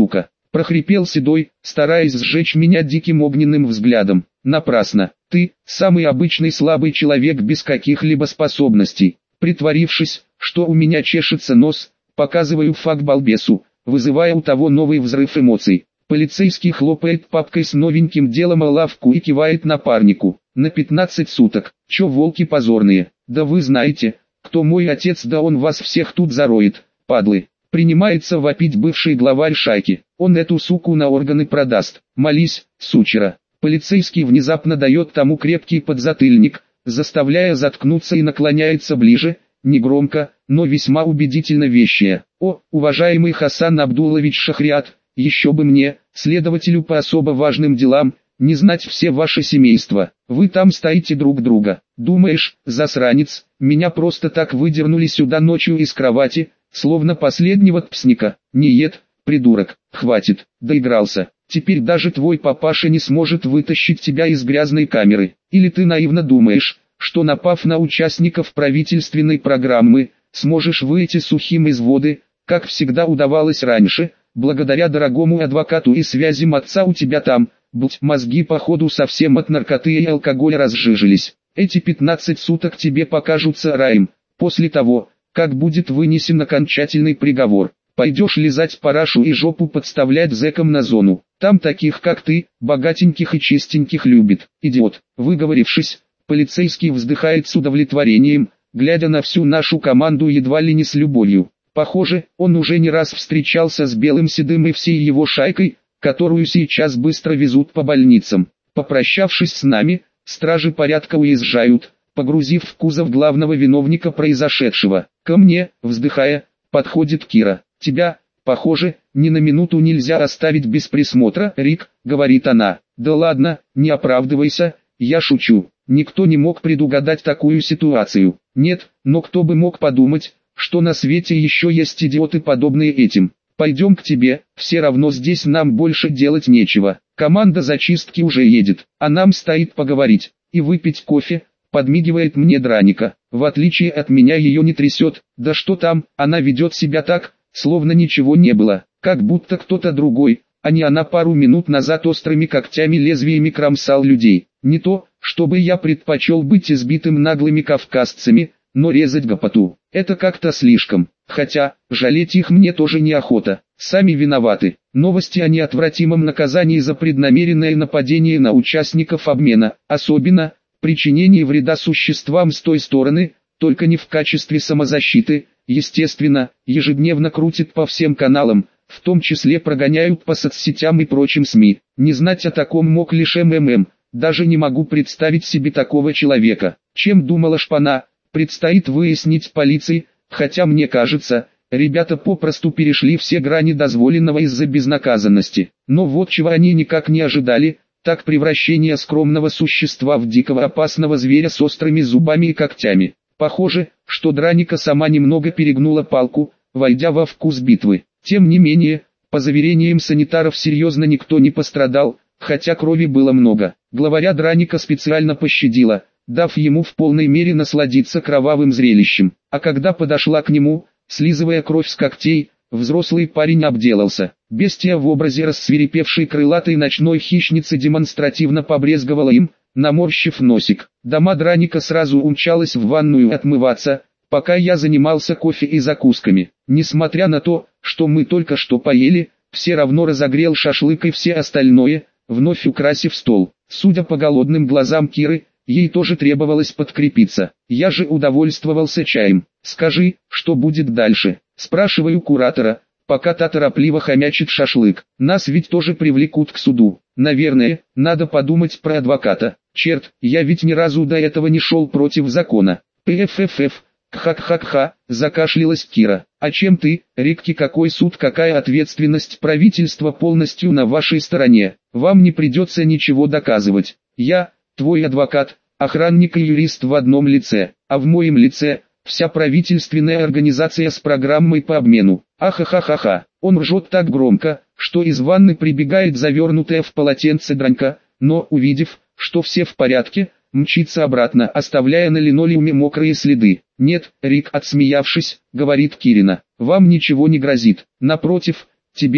прохрипел Седой, стараясь сжечь меня диким огненным взглядом. Напрасно. Ты, самый обычный слабый человек без каких-либо способностей. Притворившись, что у меня чешется нос, показываю факт балбесу, вызывая у того новый взрыв эмоций. Полицейский хлопает папкой с новеньким делом о лавку и кивает напарнику. На пятнадцать суток. Чё волки позорные? Да вы знаете, кто мой отец, да он вас всех тут зароет, падлы. Принимается вопить бывший главарь шайки. Он эту суку на органы продаст. Молись, сучера. Полицейский внезапно дает тому крепкий подзатыльник, заставляя заткнуться, и наклоняется ближе, негромко, но весьма убедительно вещая. О, уважаемый Хасан Абдуллович Шахриат, еще бы мне, следователю по особо важным делам, не знать все ваше семейство. Вы там стоите друг друга. Думаешь, засранец, меня просто так выдернули сюда ночью из кровати, словно последнего тпсника? Нет, придурок, хватит, доигрался. Теперь даже твой папаша не сможет вытащить тебя из грязной камеры. Или ты наивно думаешь, что, напав на участников правительственной программы, сможешь выйти сухим из воды, как всегда удавалось раньше, благодаря дорогому адвокату и связям отца у тебя там, будь мозги походу совсем от наркоты и алкоголя разжижились. Эти пятнадцать суток тебе покажутся раем, после того, как будет вынесен окончательный приговор. Пойдешь лизать парашу и жопу подставлять зэкам на зону. Там таких как ты, богатеньких и чистеньких любит. Идиот. Выговорившись, полицейский вздыхает с удовлетворением, глядя на всю нашу команду едва ли не с любовью. Похоже, он уже не раз встречался с Белым Седым и всей его шайкой, которую сейчас быстро везут по больницам. Попрощавшись с нами, стражи порядка уезжают, погрузив в кузов главного виновника произошедшего. Ко мне, вздыхая, подходит Кира. «Тебя, похоже, ни на минуту нельзя оставить без присмотра, Рик», — говорит она. «Да ладно, не оправдывайся, я шучу. Никто не мог предугадать такую ситуацию. Нет, но кто бы мог подумать, что на свете еще есть идиоты, подобные этим. Пойдем к тебе, все равно здесь нам больше делать нечего. Команда зачистки уже едет, а нам стоит поговорить и выпить кофе», — подмигивает мне Драника. В отличие от меня ее не трясет, да что там, она ведет себя так, словно ничего не было, как будто кто-то другой, а не она пару минут назад острыми когтями лезвиями кромсал людей. Не то, чтобы я предпочел быть избитым наглыми кавказцами, но резать гопоту — это как-то слишком. Хотя, жалеть их мне тоже неохота, сами виноваты. Новости о неотвратимом наказании за преднамеренное нападение на участников обмена, особенно причинение вреда существам с той стороны, только не в качестве самозащиты, естественно, ежедневно крутит по всем каналам, в том числе прогоняют по соцсетям и прочим СМИ. Не знать о таком мог лишь МММ, даже не могу представить себе такого человека. Чем думала шпана, предстоит выяснить полиции, хотя мне кажется, ребята попросту перешли все грани дозволенного из-за безнаказанности. Но вот чего они никак не ожидали, так превращение скромного существа в дикого опасного зверя с острыми зубами и когтями. Похоже, что Драника сама немного перегнула палку, войдя во вкус битвы. Тем не менее, по заверениям санитаров серьезно никто не пострадал, хотя крови было много. Главаря Драника специально пощадила, дав ему в полной мере насладиться кровавым зрелищем. А когда подошла к нему, слизывая кровь с когтей, взрослый парень обделался. Бестия в образе рассвирепевшей крылатой ночной хищницы демонстративно побрезговала им, наморщив носик. Дама Драника сразу умчалась в ванную отмываться, пока я занимался кофе и закусками. Несмотря на то, что мы только что поели, все равно разогрел шашлык и все остальное, вновь украсив стол. Судя по голодным глазам Киры, ей тоже требовалось подкрепиться. Я же удовольствовался чаем. «Скажи, что будет дальше?» — спрашиваю куратора, пока та торопливо хомячит шашлык. «Нас ведь тоже привлекут к суду. Наверное, надо подумать про адвоката. Черт, я ведь ни разу до этого не шел против закона». «Пффф, кха-кха-кха», — закашлялась Кира. «А чем ты, Рикки, какой суд, какая ответственность, правительство полностью на вашей стороне. Вам не придется ничего доказывать. Я, твой адвокат, охранник и юрист в одном лице, а в моем лице вся правительственная организация с программой по обмену». Ахахахаха. Он ржет так громко, что из ванны прибегает завернутая в полотенце Дранька, но, увидев, что все в порядке, мчится обратно, оставляя на линолеуме мокрые следы. «Нет, Рик», — отсмеявшись, говорит Кирина, — «вам ничего не грозит. Напротив, тебе,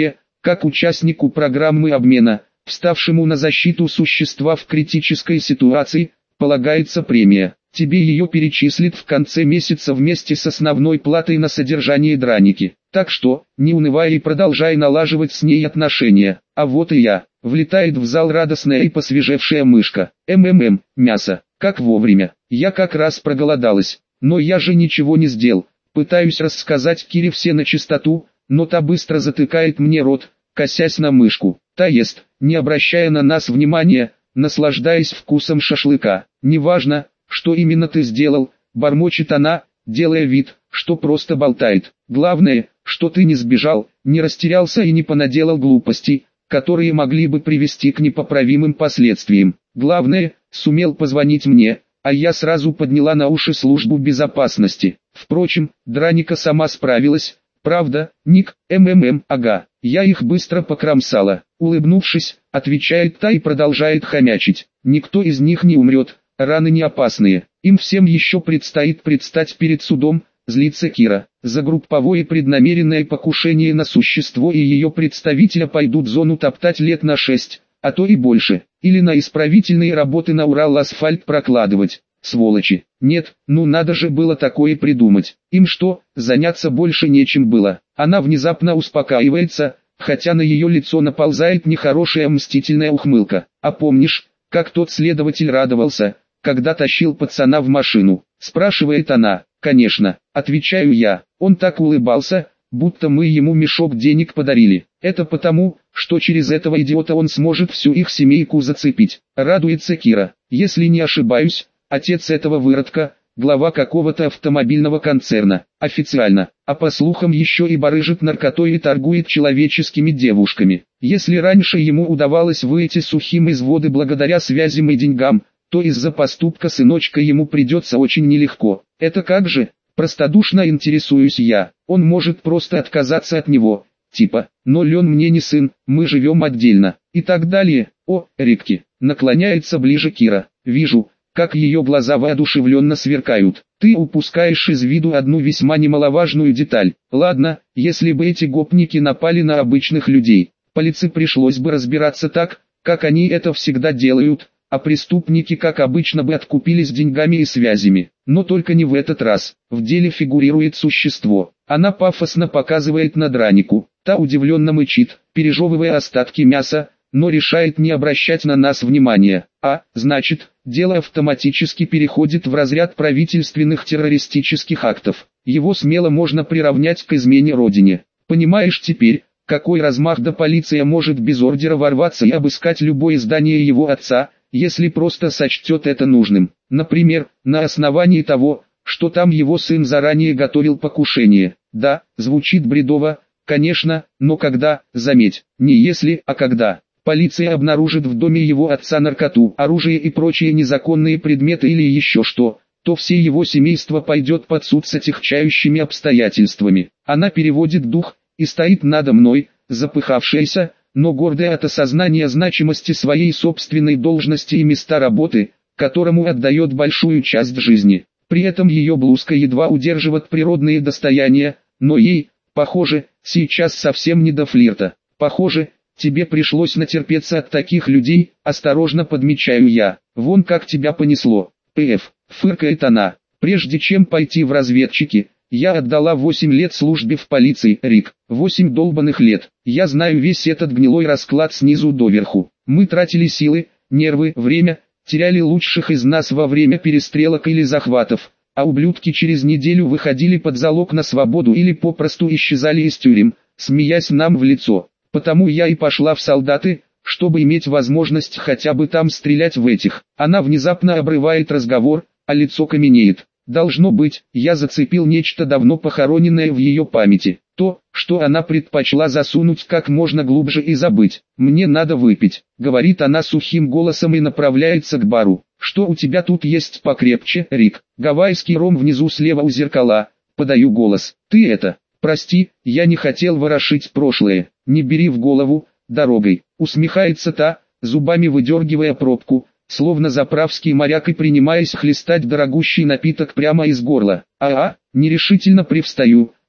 как участнику программы обмена, вставшему на защиту существа в критической ситуации, полагается премия. Тебе ее перечислят в конце месяца вместе с основной платой на содержание Драники. Так что, не унывай и продолжай налаживать с ней отношения. А вот и я. Влетает в зал радостная и посвежевшая мышка. МММ, мясо. Как вовремя. Я как раз проголодалась. Но я же ничего не сделал. Пытаюсь рассказать Кире все на чистоту, но та быстро затыкает мне рот, косясь на мышку. Та ест, не обращая на нас внимания, наслаждаясь вкусом шашлыка. Неважно, что именно ты сделал, бормочет она, делая вид, что просто болтает. Главное, что ты не сбежал, не растерялся и не понаделал глупостей, которые могли бы привести к непоправимым последствиям. Главное, сумел позвонить мне, а я сразу подняла на уши службу безопасности. Впрочем, Драника сама справилась, правда, Ник, МММ, ага, я их быстро покромсала. Улыбнувшись, отвечает та и продолжает хомячить. Никто из них не умрет. Раны не опасные, им всем еще предстоит предстать перед судом, злится Кира. За групповое преднамеренное покушение на существо и ее представителя пойдут зону топтать лет на шесть, а то и больше, или на исправительные работы на Урал-асфальт прокладывать. Сволочи, нет, ну надо же было такое придумать. Им что, заняться больше нечем было. Она внезапно успокаивается, хотя на ее лицо наползает нехорошая мстительная ухмылка. А помнишь, как тот следователь радовался, когда тащил пацана в машину? Спрашивает она. Конечно, отвечаю я. Он так улыбался, будто мы ему мешок денег подарили. Это потому, что через этого идиота он сможет всю их семейку зацепить. Радуется Кира. Если не ошибаюсь, отец этого выродка, глава какого-то автомобильного концерна. Официально. А по слухам еще и барыжит наркотой и торгует человеческими девушками. Если раньше ему удавалось выйти сухим из воды благодаря связям и деньгам, то из-за поступка сыночка ему придется очень нелегко. Это как же? Простодушно интересуюсь я. Он может просто отказаться от него. Типа, но Лен мне не сын, мы живем отдельно. И так далее. О, Рикки. Наклоняется ближе Кира. Вижу, как ее глаза воодушевленно сверкают. Ты упускаешь из виду одну весьма немаловажную деталь. Ладно, если бы эти гопники напали на обычных людей, полиции пришлось бы разбираться так, как они это всегда делают, а преступники как обычно бы откупились деньгами и связями. Но только не в этот раз. В деле фигурирует существо. Она пафосно показывает на Дранику. Та удивленно мычит, пережевывая остатки мяса, но решает не обращать на нас внимания. А, значит, дело автоматически переходит в разряд правительственных террористических актов. Его смело можно приравнять к измене родине. Понимаешь теперь, какой размах до полиция может без ордера ворваться и обыскать любое здание его отца, если просто сочтет это нужным. Например, на основании того, что там его сын заранее готовил покушение. Да, звучит бредово, конечно, но когда, заметь, не если, а когда. Полиция обнаружит в доме его отца наркоту, оружие и прочие незаконные предметы или еще что, то все его семейство пойдет под суд с отягчающими обстоятельствами. Она переводит дух и стоит надо мной, запыхавшаяся, но гордая от осознания значимости своей собственной должности и места работы, которому отдает большую часть жизни. При этом ее блузка едва удерживает природные достояния, но ей, похоже, сейчас совсем не до флирта. Похоже, тебе пришлось натерпеться от таких людей, осторожно подмечаю я. Вон как тебя понесло. Пф, фыркает она. Прежде чем пойти в разведчики, я отдала восемь лет службе в полиции, Рик. восемь долбанных лет. Я знаю весь этот гнилой расклад снизу доверху. Мы тратили силы, нервы, время, теряли лучших из нас во время перестрелок или захватов, а ублюдки через неделю выходили под залог на свободу или попросту исчезали из тюрем, смеясь нам в лицо. Потому я и пошла в солдаты, чтобы иметь возможность хотя бы там стрелять в этих. Она внезапно обрывает разговор, а лицо каменеет. Должно быть, я зацепил нечто давно похороненное в ее памяти. То, что она предпочла засунуть как можно глубже и забыть. «Мне надо выпить», — говорит она сухим голосом и направляется к бару. «Что у тебя тут есть покрепче, Рик?» «Гавайский ром внизу слева у зеркала», — подаю голос. «Ты это, прости, я не хотел ворошить прошлое, не бери в голову, дорогой», — усмехается та, зубами выдергивая пробку, словно заправский моряк и принимаясь хлестать дорогущий напиток прямо из горла. «А-а», нерешительно привстаю,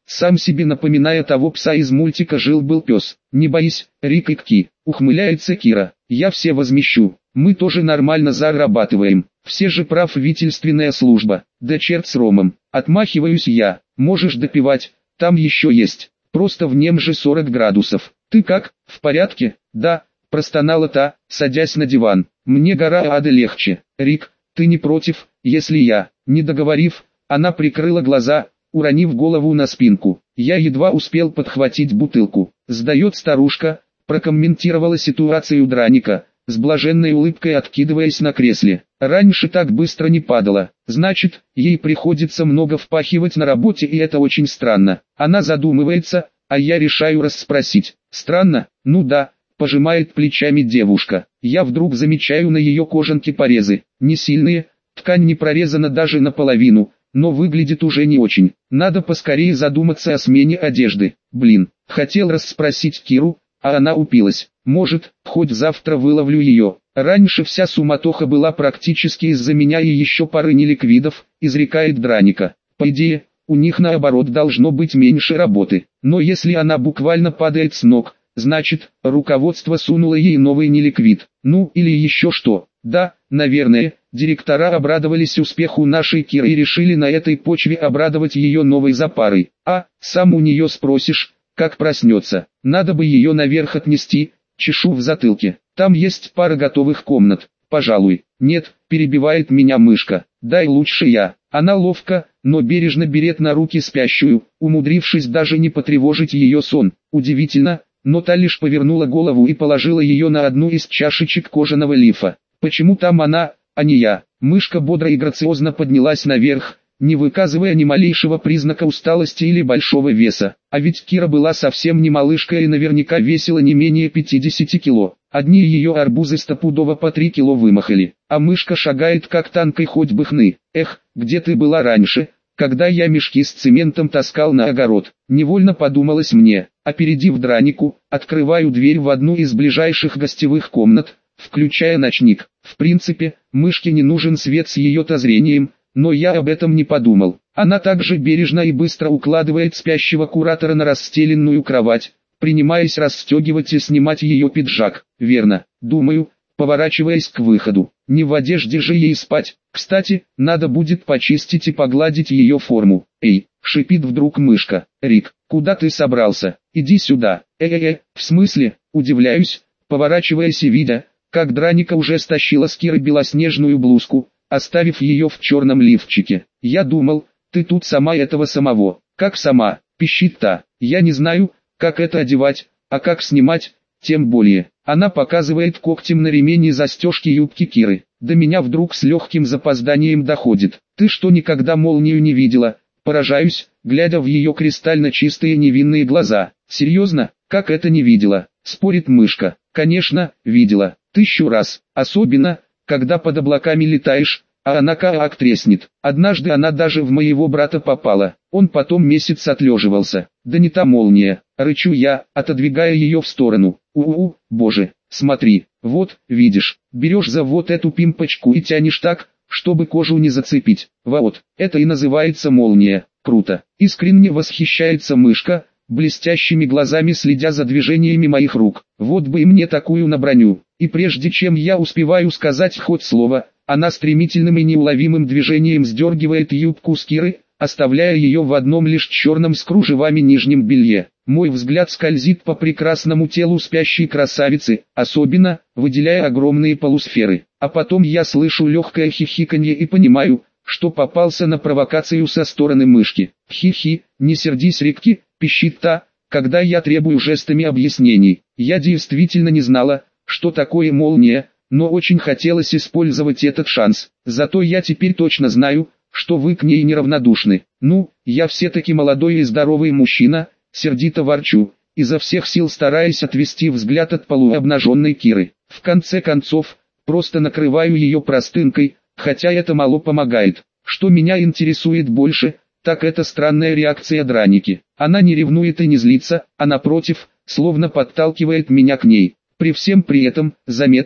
сам себе напоминая того пса из мультика «Жил-был пес». «Не боись, Рик и Кки», ухмыляется Кира, «я все возмещу, мы тоже нормально зарабатываем, все же правительственная служба, да черт с ромом». Отмахиваюсь я, «можешь допивать, там еще есть, просто в нем же сорок градусов». «Ты как, в порядке?» «Да», простонала та, садясь на диван, «мне гора ада легче». «Рик, ты не против, если я...» Не договорив, она прикрыла глаза, уронив голову на спинку. Я едва успел подхватить бутылку. «Сдает старушка», прокомментировала ситуацию Драника, с блаженной улыбкой откидываясь на кресле. «Раньше так быстро не падала. Значит, ей приходится много впахивать на работе, и это очень странно». Она задумывается, а я решаю расспросить. «Странно? Ну да», пожимает плечами девушка. Я вдруг замечаю на ее кожанке порезы. Не сильные, ткань не прорезана даже наполовину, но выглядит уже не очень. Надо поскорее задуматься о смене одежды. Блин, хотел расспросить Киру, а она упилась. Может, хоть завтра выловлю ее. Раньше вся суматоха была практически из-за меня и еще пары неликвидов, изрекает Драника. По идее, у них наоборот должно быть меньше работы. Но если она буквально падает с ног, значит, руководство сунуло ей новый неликвид. Ну или еще что. Да, наверное, директора обрадовались успеху нашей Киры и решили на этой почве обрадовать ее новой запарой. А, сам у нее спросишь, как проснется. Надо бы ее наверх отнести, чешу в затылке. Там есть пара готовых комнат, пожалуй. Нет, перебивает меня мышка, дай лучше я. Она ловко, но бережно берет на руки спящую, умудрившись даже не потревожить ее сон. Удивительно, но та лишь повернула голову и положила ее на одну из чашечек кожаного лифа. Почему там она, а не я? Мышка бодро и грациозно поднялась наверх, не выказывая ни малейшего признака усталости или большого веса. А ведь Кира была совсем не малышка и наверняка весила не менее пятидесяти кило. Одни ее арбузы стопудово по три кило вымахали. А мышка шагает как танк и хоть бы хны. Эх, где ты была раньше, когда я мешки с цементом таскал на огород? Невольно подумалось мне. Опередив Дранику, открываю дверь в одну из ближайших гостевых комнат, включая ночник. В принципе, мышке не нужен свет с ее-то зрением, но я об этом не подумал. Она также бережно и быстро укладывает спящего куратора на расстеленную кровать, принимаясь расстегивать и снимать ее пиджак. Верно, думаю, поворачиваясь к выходу. Не в одежде же ей спать. Кстати, надо будет почистить и погладить ее форму. Эй, шипит вдруг мышка. Рик, куда ты собрался? Иди сюда. Э-э-э, в смысле? Удивляюсь, поворачиваясь и видя, как Драника уже стащила с Киры белоснежную блузку, оставив ее в черном лифчике. Я думал, ты тут сама этого самого. Как сама? Пищит та. Я не знаю, как это одевать, а как снимать, тем более. Она показывает когтем на ремень и застежки юбки Киры. До меня вдруг с легким запозданием доходит. Ты что, никогда молнию не видела? Поражаюсь, глядя в ее кристально чистые невинные глаза. Серьезно, как это не видела? Спорит мышка. Конечно, видела. Тысячу раз. Особенно, когда под облаками летаешь, а она как треснет. Однажды она даже в моего брата попала. Он потом месяц отлеживался. Да не та молния. Рычу я, отодвигая ее в сторону. У-у-у, боже, смотри. Вот, видишь, берешь за вот эту пимпочку и тянешь так, чтобы кожу не зацепить. Вот, это и называется молния. Круто. Искренне восхищается мышка, блестящими глазами следя за движениями моих рук. Вот бы и мне такую на броню. И прежде чем я успеваю сказать хоть слово, она стремительным и неуловимым движением сдергивает юбку с Киры, оставляя ее в одном лишь черном с кружевами нижнем белье. Мой взгляд скользит по прекрасному телу спящей красавицы, особенно, выделяя огромные полусферы. А потом я слышу легкое хихиканье и понимаю, что попался на провокацию со стороны мышки. Хи-хи, не сердись, Рикки, пищит та, когда я требую жестами объяснений. Я действительно не знала, что такое молния, но очень хотелось использовать этот шанс. Зато я теперь точно знаю, что вы к ней неравнодушны. Ну, я все-таки молодой и здоровый мужчина, сердито ворчу, изо всех сил стараясь отвести взгляд от полуобнаженной Киры. В конце концов, просто накрываю ее простынкой, хотя это мало помогает. Что меня интересует больше, так это странная реакция Драники. Она не ревнует и не злится, а напротив, словно подталкивает меня к ней. При всем при этом, заметно,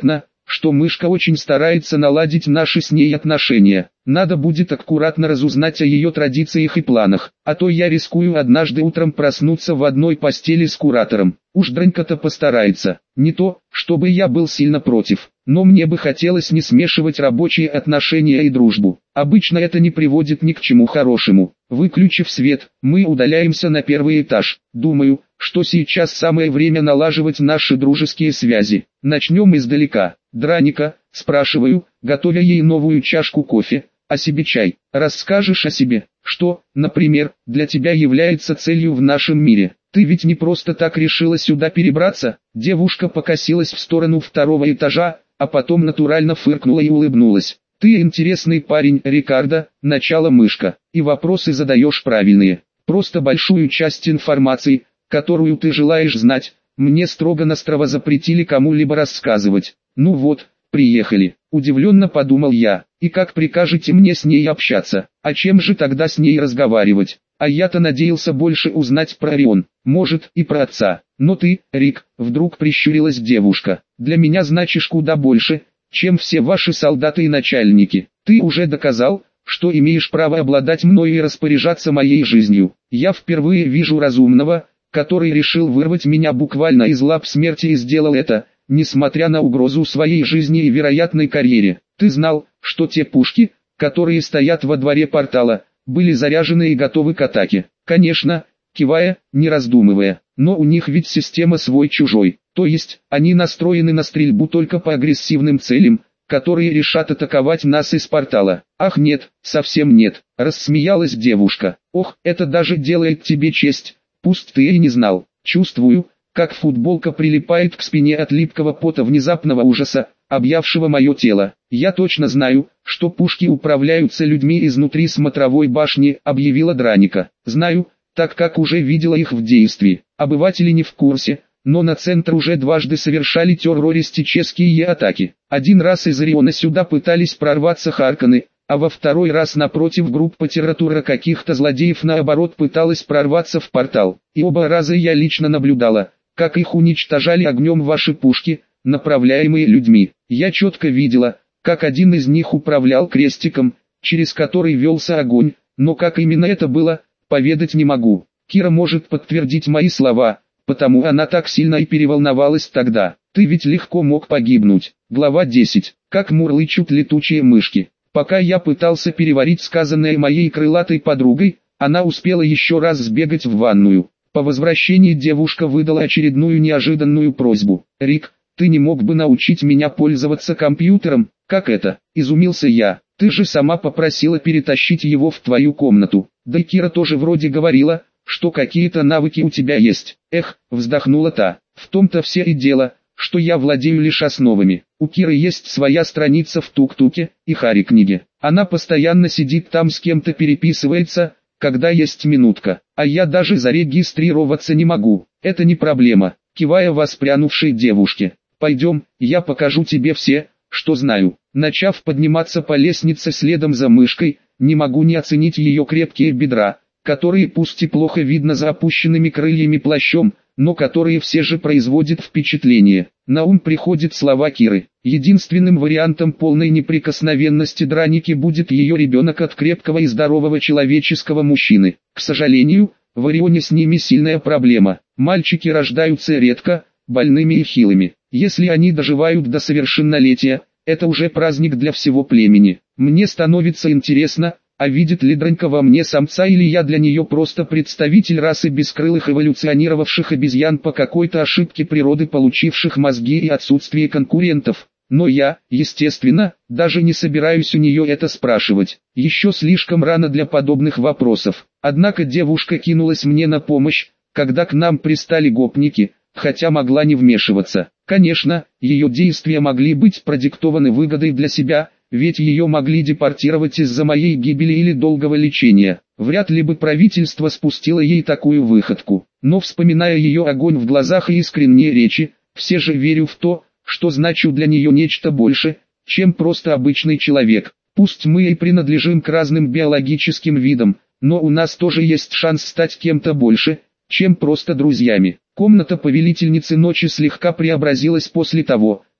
что мышка очень старается наладить наши с ней отношения. Надо будет аккуратно разузнать о ее традициях и планах, а то я рискую однажды утром проснуться в одной постели с куратором. Уж Дранька-то постарается. Не то, чтобы я был сильно против, но мне бы хотелось не смешивать рабочие отношения и дружбу. Обычно это не приводит ни к чему хорошему. Выключив свет, мы удаляемся на первый этаж. Думаю, что сейчас самое время налаживать наши дружеские связи. Начнем издалека. Драника, спрашиваю, готовя ей новую чашку кофе, о себе чай. Расскажешь о себе, что, например, для тебя является целью в нашем мире? Ты ведь не просто так решила сюда перебраться? Девушка покосилась в сторону второго этажа, а потом натурально фыркнула и улыбнулась. Ты интересный парень, Рикардо, начало мышка, и вопросы задаешь правильные. Просто большую часть информации, которую ты желаешь знать, мне строго-настрого запретили кому-либо рассказывать. Ну вот, приехали, удивленно подумал я. И как прикажете мне с ней общаться? А чем же тогда с ней разговаривать? А я-то надеялся больше узнать про Орион, может и про отца. Но ты, Рик, вдруг прищурилась девушка, для меня значишь куда больше, чем все ваши солдаты и начальники. Ты уже доказал, что имеешь право обладать мною и распоряжаться моей жизнью. Я впервые вижу разумного, который решил вырвать меня буквально из лап смерти и сделал это, несмотря на угрозу своей жизни и вероятной карьере. Ты знал, что те пушки, которые стоят во дворе портала, были заряжены и готовы к атаке? Конечно, кивая, не раздумывая, но у них ведь система свой-чужой, то есть, они настроены на стрельбу только по агрессивным целям, которые решат атаковать нас из портала. Ах нет, совсем нет, рассмеялась девушка. Ох, это даже делает тебе честь, пусть ты и не знал. Чувствую, как футболка прилипает к спине от липкого пота внезапного ужаса, объявшего мое тело. Я точно знаю, что пушки управляются людьми изнутри смотровой башни, объявила Драника. Знаю, так как уже видела их в действии. Обыватели не в курсе, но на центр уже дважды совершали террористические атаки. Один раз из Ориона сюда пытались прорваться Харканы, а во второй раз напротив группа терротура каких-то злодеев наоборот пыталась прорваться в портал. И оба раза я лично наблюдала, как их уничтожали огнем ваши пушки, направляемые людьми. Я четко видела, как один из них управлял крестиком, через который велся огонь, но как именно это было, поведать не могу. Кира может подтвердить мои слова, потому она так сильно и переволновалась тогда. Ты ведь легко мог погибнуть. Глава десять. Как мурлычут летучие мышки. Пока я пытался переварить сказанное моей крылатой подругой, она успела еще раз сбегать в ванную. По возвращении девушка выдала очередную неожиданную просьбу. «Рик, ты не мог бы научить меня пользоваться компьютером?» «Как это?» – изумился я. «Ты же сама попросила перетащить его в твою комнату. Да и Кира тоже вроде говорила, что какие-то навыки у тебя есть». «Эх», – вздохнула та. «В том-то все и дело, что я владею лишь основами. У Киры есть своя страница в Тук-Туке и Хари-книге. Она постоянно сидит там с кем-то переписывается, когда есть минутка, а я даже зарегистрироваться не могу. Это не проблема», кивая воспрянувшей девушке. «Пойдем, я покажу тебе все, что знаю». Начав подниматься по лестнице следом за мышкой, не могу не оценить ее крепкие бедра, которые пусть и плохо видно за опущенными крыльями плащом, но которые все же производят впечатление. На ум приходят слова Киры. Единственным вариантом полной неприкосновенности Драники будет ее ребенок от крепкого и здорового человеческого мужчины. К сожалению, в Орионе с ними сильная проблема. Мальчики рождаются редко, больными и хилыми. Если они доживают до совершеннолетия, это уже праздник для всего племени. Мне становится интересно, а видит ли Дранька во мне самца или я для нее просто представитель расы бескрылых эволюционировавших обезьян по какой-то ошибке природы, получивших мозги и отсутствие конкурентов. Но я, естественно, даже не собираюсь у нее это спрашивать. Еще слишком рано для подобных вопросов. Однако девушка кинулась мне на помощь, когда к нам пристали гопники, хотя могла не вмешиваться. Конечно, ее действия могли быть продиктованы выгодой для себя, ведь ее могли депортировать из-за моей гибели или долгого лечения. Вряд ли бы правительство спустило ей такую выходку. Но вспоминая ее огонь в глазах и искренние речи, все же верю в то, что значу для нее нечто больше, чем просто обычный человек. Пусть мы и принадлежим к разным биологическим видам, но у нас тоже есть шанс стать кем-то больше, чем просто друзьями. Комната повелительницы ночи слегка преобразилась после того,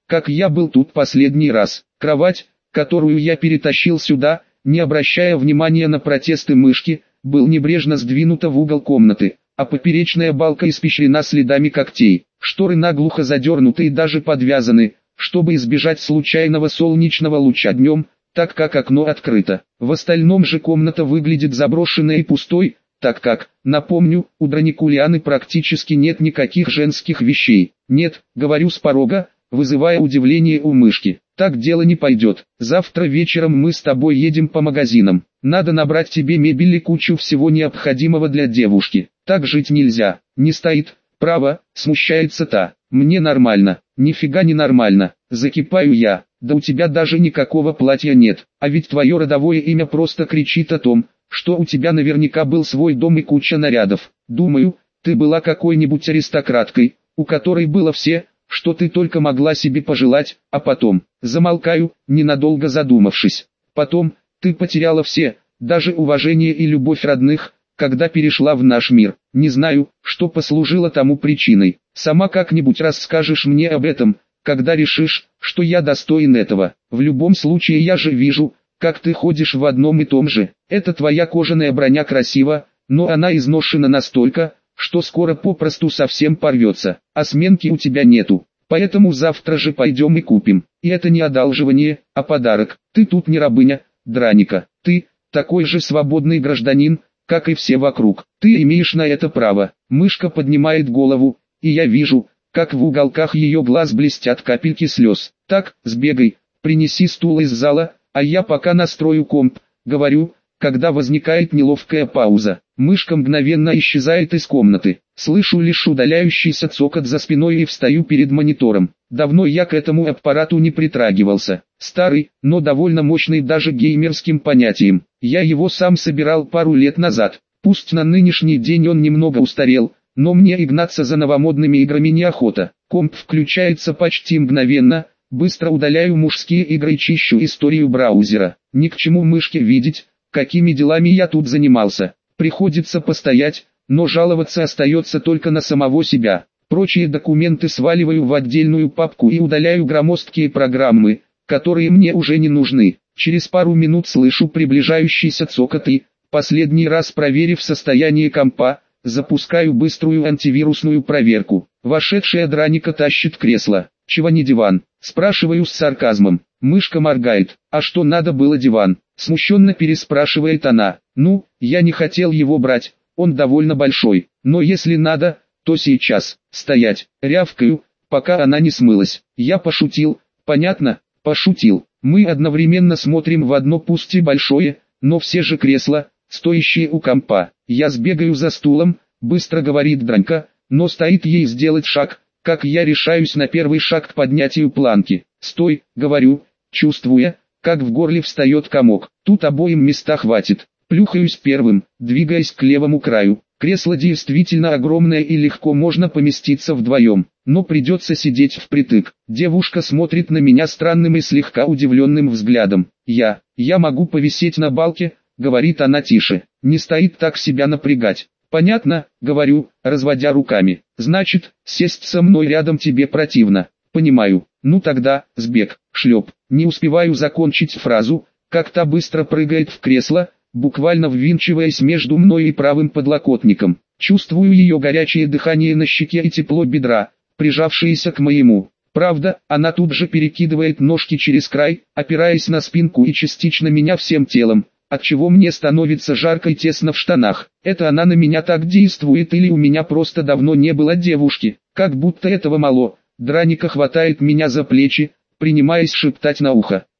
как я был тут последний раз. Кровать, которую я перетащил сюда, не обращая внимания на протесты мышки, был небрежно сдвинута в угол комнаты, а поперечная балка испещрена следами когтей. Шторы наглухо задернуты и даже подвязаны, чтобы избежать случайного солнечного луча днем, так как окно открыто. В остальном же комната выглядит заброшенной и пустой, так как, напомню, у Драникулианы практически нет никаких женских вещей. Нет, говорю с порога, вызывая удивление у мышки. Так дело не пойдет. Завтра вечером мы с тобой едем по магазинам. Надо набрать тебе мебель и кучу всего необходимого для девушки. Так жить нельзя. Не стоит. Право, смущается та. Мне нормально. Нифига не нормально. Закипаю я. Да у тебя даже никакого платья нет. А ведь твое родовое имя просто кричит о том, что у тебя наверняка был свой дом и куча нарядов. Думаю, ты была какой-нибудь аристократкой, у которой было все, что ты только могла себе пожелать, а потом, замолкаю, ненадолго задумавшись. Потом, ты потеряла все, даже уважение и любовь родных, когда перешла в наш мир. Не знаю, что послужило тому причиной. Сама как-нибудь расскажешь мне об этом, когда решишь, что я достоин этого. В любом случае я же вижу, как ты ходишь в одном и том же. Это твоя кожаная броня красива, но она изношена настолько, что скоро попросту совсем порвется, а сменки у тебя нету. Поэтому завтра же пойдем и купим. И это не одалживание, а подарок. Ты тут не рабыня, Драника. Ты, такой же свободный гражданин, как и все вокруг. Ты имеешь на это право. Мышка поднимает голову, и я вижу, как в уголках ее глаз блестят капельки слез. Так, сбегай, принеси стул из зала, а я пока настрою комп, говорю, когда возникает неловкая пауза. Мышка мгновенно исчезает из комнаты. Слышу лишь удаляющийся цокот за спиной и встаю перед монитором. Давно я к этому аппарату не притрагивался. Старый, но довольно мощный даже геймерским понятием. Я его сам собирал пару лет назад. Пусть на нынешний день он немного устарел, но мне и гнаться за новомодными играми неохота. Комп включается почти мгновенно. Быстро удаляю мужские игры и чищу историю браузера. Ни к чему мышке видеть, какими делами я тут занимался. Приходится постоять, но жаловаться остается только на самого себя. Прочие документы сваливаю в отдельную папку и удаляю громоздкие программы, которые мне уже не нужны. Через пару минут слышу приближающийся цокот и, последний раз проверив состояние компа, запускаю быструю антивирусную проверку. Вошедшая Драника тащит кресло. «Чего не диван?» – спрашиваю с сарказмом. Мышка моргает. «А что надо было диван?» – смущенно переспрашивает она. «Ну, я не хотел его брать, он довольно большой, но если надо, то сейчас. Стоять!» – рявкаю, пока она не смылась. Я пошутил, понятно, пошутил. Мы одновременно смотрим в одно пусть и большое, но все же кресла, стоящие у компа. Я сбегаю за стулом, быстро говорит Дранька, но стоит ей сделать шаг, как я решаюсь на первый шаг к поднятию планки. «Стой», — говорю, чувствуя, как в горле встает комок. Тут обоим места хватит. Плюхаюсь первым, двигаясь к левому краю. Кресло действительно огромное и легко можно поместиться вдвоем, но придется сидеть впритык. Девушка смотрит на меня странным и слегка удивленным взглядом. «Я, я могу повисеть на балке», — говорит она тише. «Не стоит так себя напрягать». «Понятно», — говорю, разводя руками. «Значит, сесть со мной рядом тебе противно». «Понимаю. Ну тогда, сбег, шлеп». Не успеваю закончить фразу, как та быстро прыгает в кресло, буквально ввинчиваясь между мной и правым подлокотником. Чувствую ее горячее дыхание на щеке и тепло бедра, прижавшееся к моему. Правда, она тут же перекидывает ножки через край, опираясь на спинку и частично меня всем телом, отчего мне становится жарко и тесно в штанах. Это она на меня так действует или у меня просто давно не было девушки? Как будто этого мало. Драника хватает меня за плечи, принимаясь шептать на ухо.